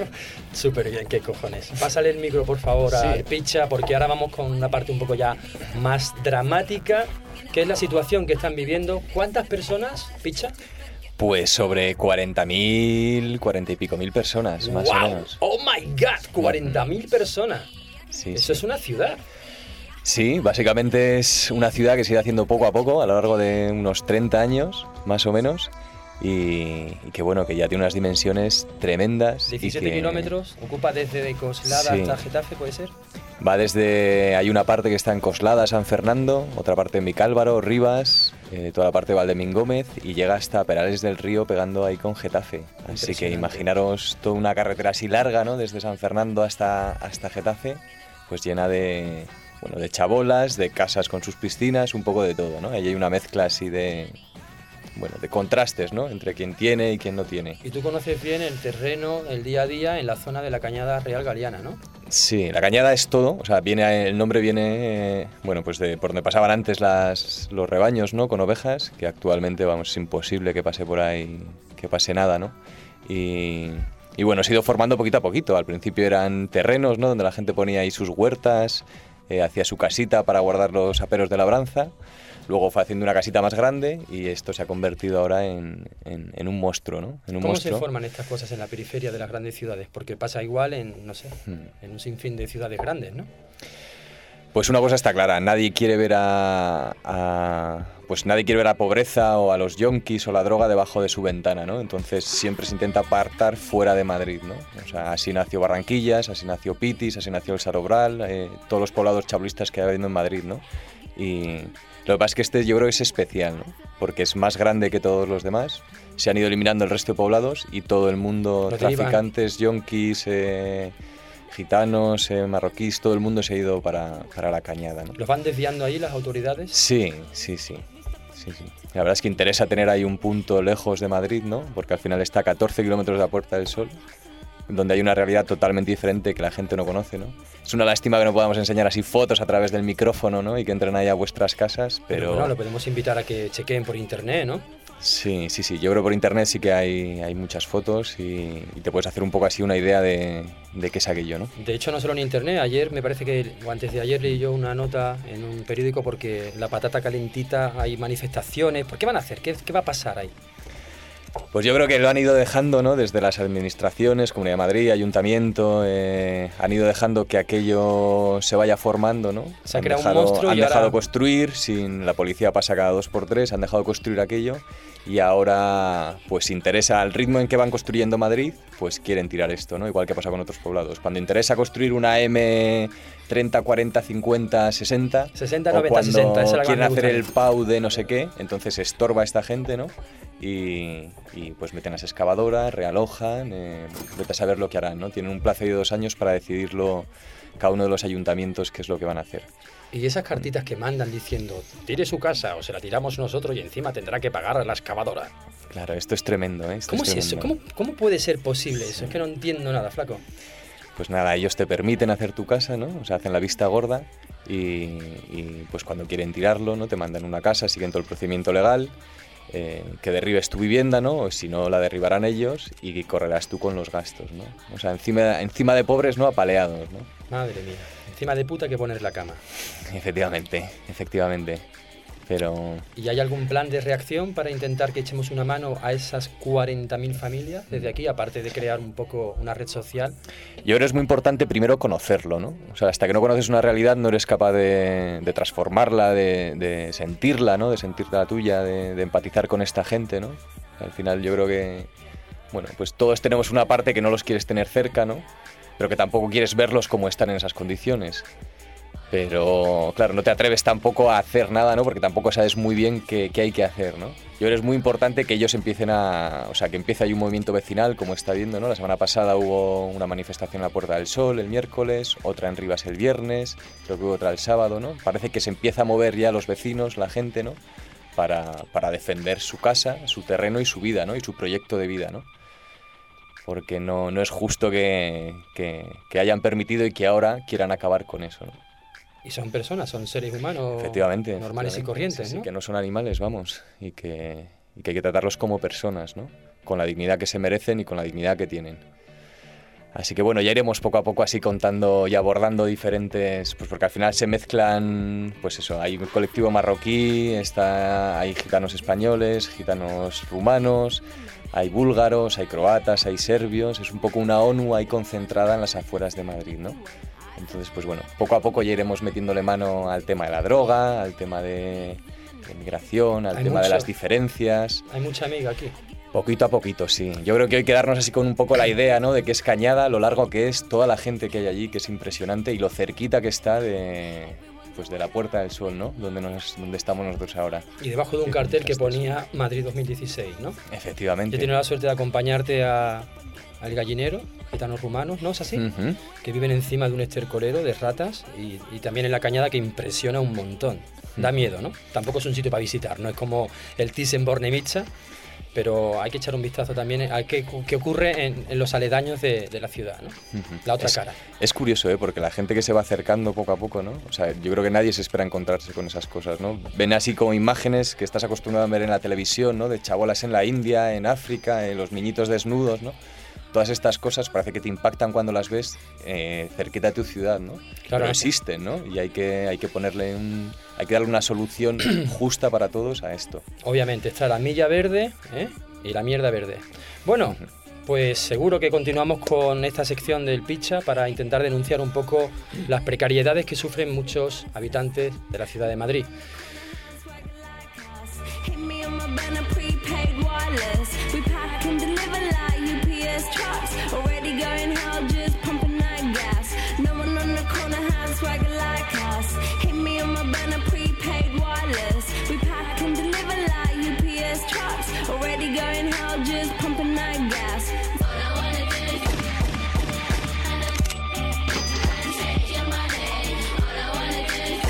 Súper bien, qué cojones. Pásale el micro, por favor, sí. al Picha, porque ahora vamos con una parte un poco ya más dramática, que es la situación que están viviendo. ¿Cuántas personas, Picha? Pues sobre cuarenta mil, cuarenta y pico mil personas, más wow. o menos. ¡Oh my God! cuarenta mil personas. Sí, Eso sí. es una ciudad. Sí, básicamente es una ciudad que se irá haciendo poco a poco a lo largo de unos treinta años, más o menos. Y, y que bueno, que ya tiene unas dimensiones tremendas. diecisiete y que kilómetros, ocupa desde Coslada sí. hasta Getafe, ¿puede ser? Va desde... Hay una parte que está en Coslada, San Fernando, otra parte en Vicálvaro, Rivas, eh, toda la parte de Valdemín Gómez y llega hasta Perales del Río pegando ahí con Getafe. Así que imaginaros toda una carretera así larga, ¿no?, desde San Fernando hasta, hasta Getafe, pues llena de, bueno, de chabolas, de casas con sus piscinas, un poco de todo, ¿no? Ahí hay una mezcla así de... bueno, de contrastes, ¿no?, entre quien tiene y quien no tiene. Y tú conoces bien el terreno, el día a día en la zona de la Cañada Real Galiana, ¿no? Sí, la Cañada es todo, o sea, viene el nombre viene, eh, bueno, pues de por donde pasaban antes las, los rebaños, ¿no?, con ovejas, que actualmente, vamos, es imposible que pase por ahí, que pase nada, ¿no? Y, y bueno, se ha ido formando poquito a poquito. Al principio eran terrenos, ¿no?, donde la gente ponía ahí sus huertas, eh, hacía su casita para guardar los aperos de labranza. Luego fue haciendo una casita más grande y esto se ha convertido ahora en, en, en un monstruo, ¿no? En un ¿Cómo monstruo. se forman estas cosas en la periferia de las grandes ciudades? Porque pasa igual en, no sé, Hmm. en un sinfín de ciudades grandes, ¿no? Pues una cosa está clara, nadie quiere ver a, a pues nadie quiere ver a pobreza o a los yonkis o la droga debajo de su ventana, ¿no? Entonces siempre se intenta apartar fuera de Madrid, ¿no? O sea, así nació Barranquillas, así nació Pitis, así nació el Sarobral, eh, todos los poblados chabolistas que hay habiendo en Madrid, ¿no? Y lo que pasa es que este yo creo que es especial, ¿no?, porque es más grande que todos los demás. Se han ido eliminando el resto de poblados y todo el mundo, Lo derivan. traficantes, yonkis, eh, gitanos, eh, marroquíes, todo el mundo se ha ido para, para la Cañada, ¿no? ¿Los van desviando ahí las autoridades? Sí, sí, sí. Sí, sí. La verdad es que interesa tener ahí un punto lejos de Madrid, ¿no?, porque al final está a catorce kilómetros de la Puerta del Sol, donde hay una realidad totalmente diferente que la gente no conoce, ¿no? Es una lástima que no podamos enseñar así fotos a través del micrófono, ¿no?, y que entren ahí a vuestras casas, pero... Pero bueno, lo podemos invitar a que chequeen por internet, ¿no? Sí, sí, sí. Yo creo que por internet sí que hay, hay muchas fotos y, y te puedes hacer un poco así una idea de, de qué es aquello, ¿no? De hecho, no solo en internet. Ayer, me parece que, o antes de ayer, leí yo una nota en un periódico porque la patata calentita hay manifestaciones. ¿Por qué van a hacer? ¿Qué, qué va a pasar ahí? Pues yo creo que lo han ido dejando, ¿no? Desde las administraciones, Comunidad de Madrid, Ayuntamiento, eh, han ido dejando que aquello se vaya formando, ¿no? Se ha han creado dejado, un monstruo han y dejado ahora... construir, sin la policía pasa cada dos por tres, han dejado construir aquello y ahora pues interesa al ritmo en que van construyendo Madrid, pues quieren tirar esto, ¿no? Igual que pasa con otros poblados. Cuando interesa construir una M treinta, cuarenta, cincuenta, sesenta, sesenta, o noventa, cuando sesenta, esa es la que quieren más me hacer gusta. el P A U de no sé qué, entonces estorba a esta gente, ¿no? Y, y pues meten las excavadoras, realojan, eh, vete a saber lo que harán, ¿no? Tienen un plazo de dos años para decidirlo cada uno de los ayuntamientos qué es lo que van a hacer. Y esas cartitas que mandan diciendo, tire su casa o se la tiramos nosotros y encima tendrá que pagar a la excavadora. Claro, esto es tremendo, ¿eh? Esto ¿Cómo es es eso? tremendo. ¿Cómo, ¿Cómo puede ser posible eso? Es que no entiendo nada, flaco. Pues nada, ellos te permiten hacer tu casa, ¿no? O sea, hacen la vista gorda y, y pues cuando quieren tirarlo, ¿no? Te mandan una casa, siguen todo el procedimiento legal, eh, que derribes tu vivienda, ¿no? O si no, la derribarán ellos y correrás tú con los gastos, ¿no? O sea, encima, encima de pobres, ¿no? Apaleados, ¿no? Madre mía. Encima de puta que poner la cama. Efectivamente, efectivamente. Pero ¿Y hay algún plan de reacción para intentar que echemos una mano a esas cuarenta mil familias desde aquí, aparte de crear un poco una red social? yo creo que es muy importante primero conocerlo, ¿no? O sea, hasta que no conoces una realidad no eres capaz de, de transformarla, de, de sentirla, ¿no? De sentirla la tuya, de, de empatizar con esta gente, ¿no? Al final yo creo que, bueno, pues todos tenemos una parte que no los quieres tener cerca, ¿no? Pero que tampoco quieres verlos como están en esas condiciones. Pero, claro, no te atreves tampoco a hacer nada, ¿no? Porque tampoco sabes muy bien qué, qué hay que hacer, ¿no? Yo creo que es muy importante que ellos empiecen a... O sea, que empiece ahí un movimiento vecinal, como está viendo, ¿no? La semana pasada hubo una manifestación en la Puerta del Sol el miércoles, otra en Rivas el viernes, creo que hubo otra el sábado, ¿no? Parece que se empieza a mover ya los vecinos, la gente, ¿no? Para, para defender su casa, su terreno y su vida, ¿no? Y su proyecto de vida, ¿no? Porque no, no es justo que, que, que hayan permitido y que ahora quieran acabar con eso, ¿no? Y son personas, son seres humanos Efectivamente, normales efectivamente, y corrientes, sí, sí, ¿no? que no son animales, vamos, y que, y que hay que tratarlos como personas, ¿no? Con la dignidad que se merecen y con la dignidad que tienen. Así que bueno, ya iremos poco a poco así contando y abordando diferentes, pues porque al final se mezclan, pues eso, hay un colectivo marroquí, está, hay gitanos españoles, gitanos rumanos, hay búlgaros, hay croatas, hay serbios, es un poco una ONU ahí concentrada en las afueras de Madrid, ¿no? Entonces, pues bueno, poco a poco ya iremos metiéndole mano al tema de la droga, al tema de, de migración, al Hay tema de mucho. las diferencias. Hay mucha amiga aquí. Poquito a poquito, sí. Yo creo que hay que darnos así con un poco la idea, ¿no? De que es Cañada, lo largo que es, toda la gente que hay allí, que es impresionante, y lo cerquita que está de, pues de la Puerta del Sol, ¿no? Donde, nos, donde estamos nosotros ahora. Y debajo de un cartel que ponía Madrid dos mil dieciséis, ¿no? Efectivamente. Yo he tenido la suerte de acompañarte a, al gallinero, gitanos rumanos, ¿no es así? Ujú. Que viven encima de un estercolero de ratas y, y también en la cañada, que impresiona un montón. Da miedo, ¿no? Tampoco es un sitio para visitar, no es como el Thyssen-Bornemisza, pero hay que echar un vistazo también a qué, qué ocurre en, en los aledaños de, de la ciudad, ¿no? Ujú. La otra es, cara. Es curioso, ¿eh? Porque la gente que se va acercando poco a poco, ¿no? O sea, yo creo que nadie se espera encontrarse con esas cosas, ¿no? Ven así como imágenes que estás acostumbrado a ver en la televisión, ¿no? De chabolas en la India, en África, en los niñitos desnudos, ¿no? Todas estas cosas parece que te impactan cuando las ves eh, cerquita de tu ciudad, ¿no? Claro. Pero existen, ¿no? Y hay que, hay que ponerle un... Hay que darle una solución justa para todos a esto. Obviamente está la milla verde, ¿eh? Y la mierda verde. Bueno, pues seguro que continuamos con esta sección del Picha para intentar denunciar un poco las precariedades que sufren muchos habitantes de la ciudad de Madrid. Hit me on my banner, prepaid wireless. We pack and deliver like U P S trucks. Already going hell, just pumping that gas. No one on the corner has swagger like us. Hit me on my banner, prepaid wireless. We pack and deliver like U P S trucks. Already going hell, just pumping that gas. All I wanna do is take your money. All I wanna do is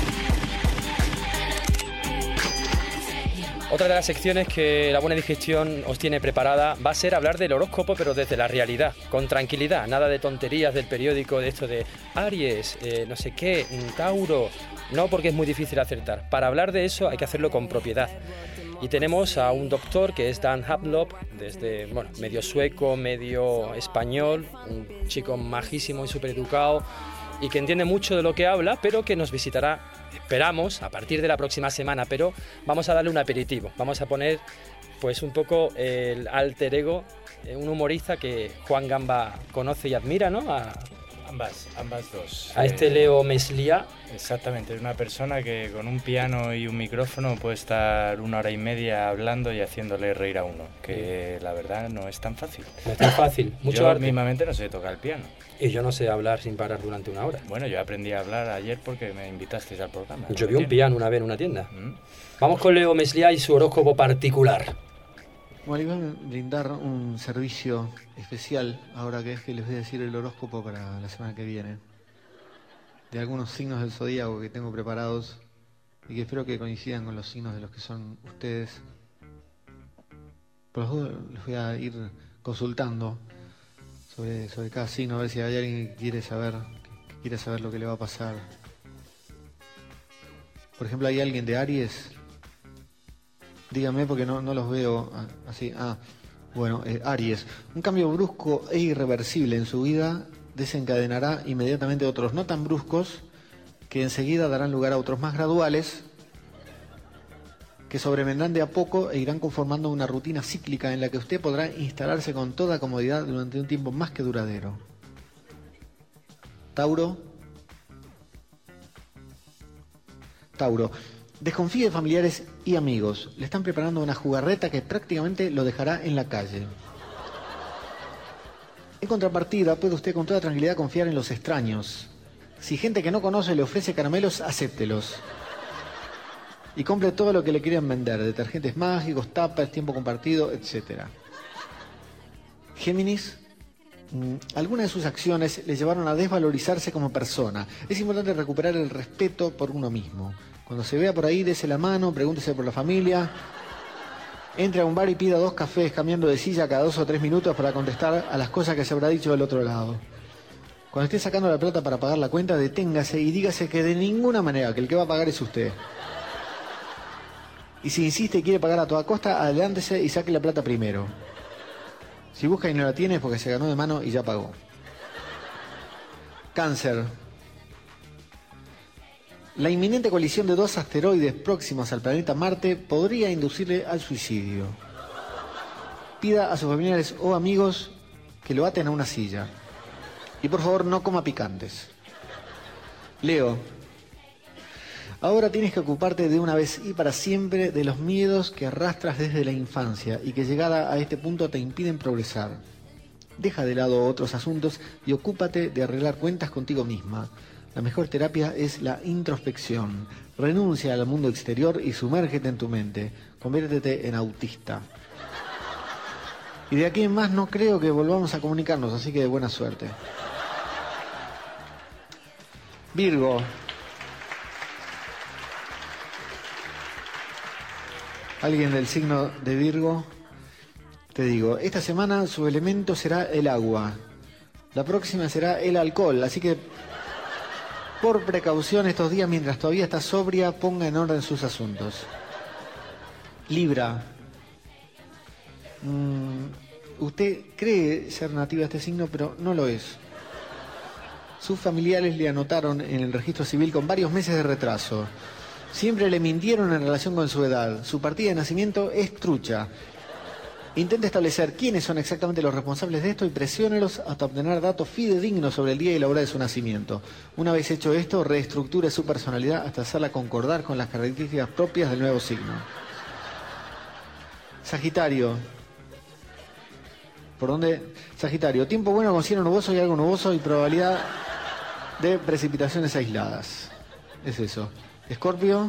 Otra de las secciones que La Buena Digestión os tiene preparada va a ser hablar del horóscopo, pero desde la realidad, con tranquilidad, nada de tonterías del periódico, de esto de Aries, eh, no sé qué, Tauro, no, porque es muy difícil acertar. Para hablar de eso hay que hacerlo con propiedad. Y tenemos a un doctor que es Dan Hablop, desde, bueno, medio sueco, medio español, un chico majísimo y súper educado, y que entiende mucho de lo que habla, pero que nos visitará, esperamos, a partir de la próxima semana, pero vamos a darle un aperitivo, vamos a poner pues un poco el alter ego, eh, un humorista que Juan Gamba conoce y admira, ¿no? A, Ambas, ambas dos. a este Eh, Leo Mesliá. Exactamente, es una persona que con un piano y un micrófono puede estar una hora y media hablando y haciéndole reír a uno, que la verdad no es tan fácil. No es tan fácil, mucho yo arte. mismamente no sé tocar el piano. Y yo no sé hablar sin parar durante una hora. Bueno, yo aprendí a hablar ayer porque me invitasteis al programa. Yo ¿no? vi un piano una vez en una tienda. Vamos con Leo Mesliá y su horóscopo particular. Bueno, les voy a brindar un servicio especial ahora que es que les voy a decir el horóscopo para la semana que viene. De algunos signos del zodíaco que tengo preparados y que espero que coincidan con los signos de los que son ustedes. Por los dos les voy a ir consultando sobre, sobre cada signo, a ver si hay alguien que quiere saber, que quiere saber lo que le va a pasar. Por ejemplo, ¿hay alguien de Aries? Dígame porque no, no los veo así. Ah, bueno, eh, Aries. Un cambio brusco e irreversible en su vida desencadenará inmediatamente otros no tan bruscos que enseguida darán lugar a otros más graduales que sobrevendrán de a poco e irán conformando una rutina cíclica en la que usted podrá instalarse con toda comodidad durante un tiempo más que duradero. Tauro. Tauro. Desconfíe de familiares y amigos. Le están preparando una jugarreta que prácticamente lo dejará en la calle. En contrapartida, puede usted con toda tranquilidad confiar en los extraños. Si gente que no conoce le ofrece caramelos, acéptelos. Y compre todo lo que le quieran vender, detergentes mágicos, tapas, tiempo compartido, etcétera. Géminis. Algunas de sus acciones le llevaron a desvalorizarse como persona. Es importante recuperar el respeto por uno mismo. Cuando se vea por ahí, dese la mano, pregúntese por la familia. Entre a un bar y pida dos cafés cambiando de silla cada dos o tres minutos para contestar a las cosas que se habrá dicho del otro lado. Cuando esté sacando la plata para pagar la cuenta, deténgase y dígase que de ninguna manera, que el que va a pagar es usted. Y si insiste y quiere pagar a toda costa, adelántese y saque la plata primero. Si busca y no la tiene es porque se ganó de mano y ya pagó. Cáncer. La inminente colisión de dos asteroides próximos al planeta Marte podría inducirle al suicidio. Pida a sus familiares o amigos que lo aten a una silla. Y por favor no coma picantes. Leo. Ahora tienes que ocuparte de una vez y para siempre de los miedos que arrastras desde la infancia y que llegada a este punto te impiden progresar. Deja de lado otros asuntos y ocúpate de arreglar cuentas contigo misma. La mejor terapia es la introspección. Renuncia al mundo exterior y sumérgete en tu mente. Conviértete en autista. Y de aquí en más no creo que volvamos a comunicarnos, así que buena suerte. Virgo. ¿Alguien del signo de Virgo? Te digo, esta semana su elemento será el agua. La próxima será el alcohol, así que por precaución estos días, mientras todavía está sobria, ponga en orden sus asuntos. Libra. Mm, usted cree ser nativa de este signo, pero no lo es. Sus familiares le anotaron en el registro civil con varios meses de retraso. Siempre le mintieron en relación con su edad. Su partida de nacimiento es trucha. Intente establecer quiénes son exactamente los responsables de esto y presiónelos hasta obtener datos fidedignos sobre el día y la hora de su nacimiento. Una vez hecho esto, reestructure su personalidad hasta hacerla concordar con las características propias del nuevo signo. Sagitario. ¿Por dónde? Sagitario. Tiempo bueno con cielo nuboso y algo nuboso y probabilidad de precipitaciones aisladas. Es eso. Escorpio.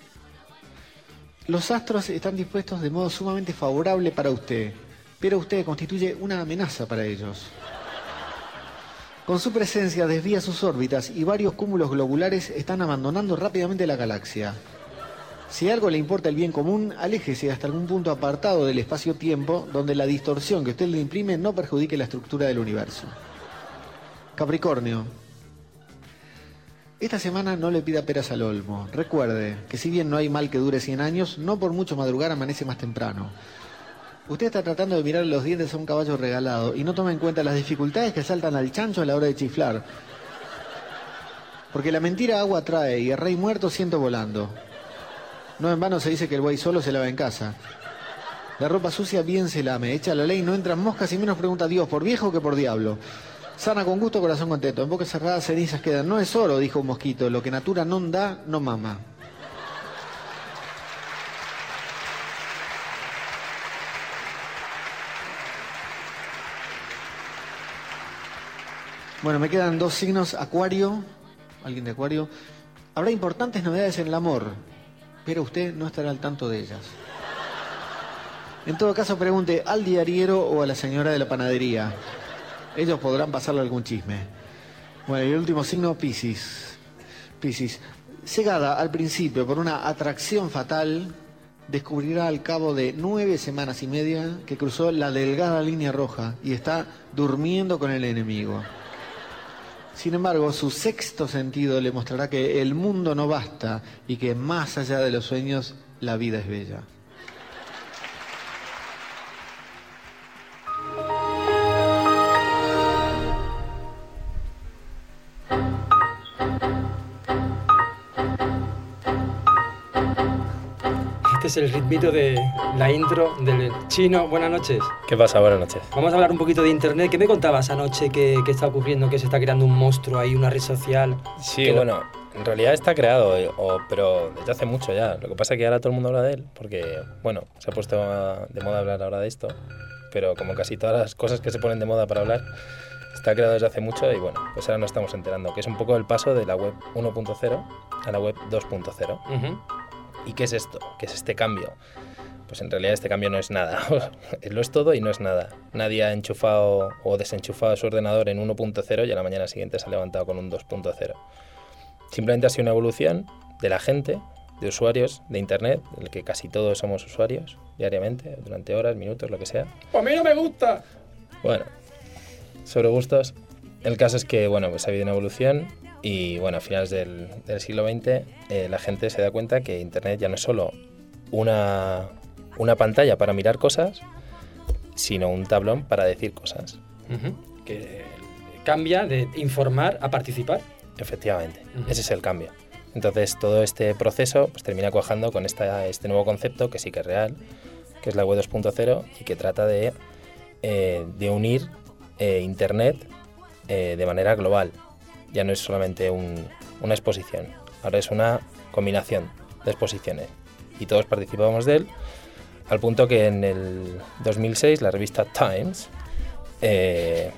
Los astros están dispuestos de modo sumamente favorable para usted, pero usted constituye una amenaza para ellos. Con su presencia desvía sus órbitas y varios cúmulos globulares están abandonando rápidamente la galaxia. Si a algo le importa el bien común, aléjese hasta algún punto apartado del espacio-tiempo donde la distorsión que usted le imprime no perjudique la estructura del universo. Capricornio. Esta semana no le pida peras al olmo. Recuerde que si bien no hay mal que dure cien años, no por mucho madrugar amanece más temprano. Usted está tratando de mirar los dientes a un caballo regalado y no toma en cuenta las dificultades que saltan al chancho a la hora de chiflar. Porque la mentira agua trae y el rey muerto siento volando. No en vano se dice que el buey solo se lava en casa. La ropa sucia bien se lame, echa la ley, no entran moscas y menos pregunta a Dios, por viejo que por diablo. Sana con gusto, corazón contento. En boca cerrada cenizas quedan. No es oro, dijo un mosquito. Lo que natura non da, no mama. Bueno, me quedan dos signos. Acuario. ¿Alguien de Acuario? Habrá importantes novedades en el amor, pero usted no estará al tanto de ellas. En todo caso, pregunte al diariero o a la señora de la panadería. Ellos podrán pasarle algún chisme. Bueno, y el último signo, Piscis. Piscis, cegada al principio por una atracción fatal, descubrirá al cabo de nueve semanas y media que cruzó la delgada línea roja y está durmiendo con el enemigo. Sin embargo, su sexto sentido le mostrará que el mundo no basta y que más allá de los sueños, la vida es bella. Este es el ritmito de la intro del Chino. Buenas noches. ¿Qué pasa? Buenas noches. Vamos a hablar un poquito de internet. ¿Qué me contabas anoche que, que está ocurriendo? Que se está creando un monstruo ahí, una red social. Sí, bueno, en realidad está creado, o, pero desde hace mucho ya. Lo que pasa es que ahora todo el mundo habla de él, porque, bueno, se ha puesto de moda hablar ahora de esto, pero como casi todas las cosas que se ponen de moda para hablar, está creado desde hace mucho y, bueno, pues ahora nos estamos enterando, que es un poco el paso de la web uno punto cero a la web dos punto cero. Uh-huh. ¿Y qué es esto? ¿Qué es este cambio? Pues en realidad este cambio no es nada. Lo es todo y no es nada. Nadie ha enchufado o desenchufado su ordenador en uno punto cero y a la mañana siguiente se ha levantado con un dos punto cero. Simplemente ha sido una evolución de la gente, de usuarios de Internet, del que casi todos somos usuarios diariamente, durante horas, minutos, lo que sea. ¡A mí no me gusta! Bueno, sobre gustos. El caso es que, bueno, pues ha habido una evolución. Y bueno, a finales del, del siglo veinte eh, la gente se da cuenta que Internet ya no es solo una, una pantalla para mirar cosas, sino un tablón para decir cosas. Uh-huh. Que cambia de informar a participar. Efectivamente, uh-huh. Ese es el cambio. Entonces todo este proceso pues, termina cuajando con esta, este nuevo concepto que sí que es real, que es la web dos punto cero y que trata de, eh, de unir eh, Internet eh, de manera global. Ya no es solamente un, una exposición, ahora es una combinación de exposiciones y todos participamos de él, al punto que en el dos mil seis la revista Times eh,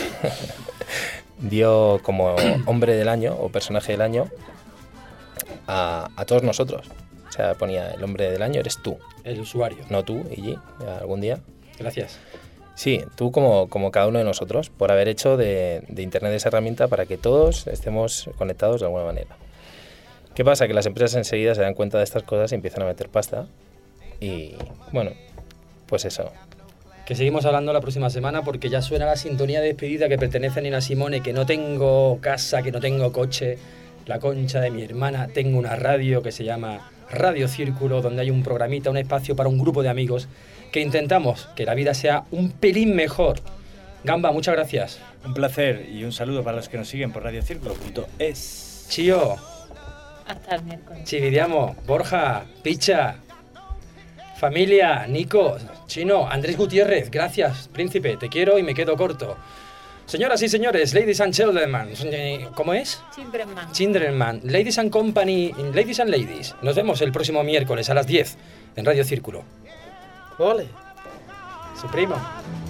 dio como hombre del año o personaje del año a, a todos nosotros. O sea, ponía el hombre del año eres tú. El usuario. No tú, Iggy, algún día. Gracias. Sí, tú como, como cada uno de nosotros, por haber hecho de, de Internet esa herramienta para que todos estemos conectados de alguna manera. ¿Qué pasa? Que las empresas enseguida se dan cuenta de estas cosas y empiezan a meter pasta. Y, bueno, pues eso. Que seguimos hablando la próxima semana porque ya suena la sintonía de despedida que pertenece a Nina Simone, que no tengo casa, que no tengo coche, la concha de mi hermana, tengo una radio que se llama Radio Círculo, donde hay un programita, un espacio para un grupo de amigos que intentamos que la vida sea un pelín mejor. Gamba, muchas gracias. Un placer y un saludo para los que nos siguen por radio círculo punto es. Chío. Hasta el miércoles. Chividiamo, Borja, Picha, familia, Nico, Chino, Andrés Gutiérrez, gracias, príncipe, te quiero y me quedo corto. Señoras y señores, ladies and gentlemen, ¿cómo es? Childrenman. Childrenman, ladies and company, ladies and ladies. Nos vemos el próximo miércoles a las diez en Radio Círculo. ¡Ole! Su primo.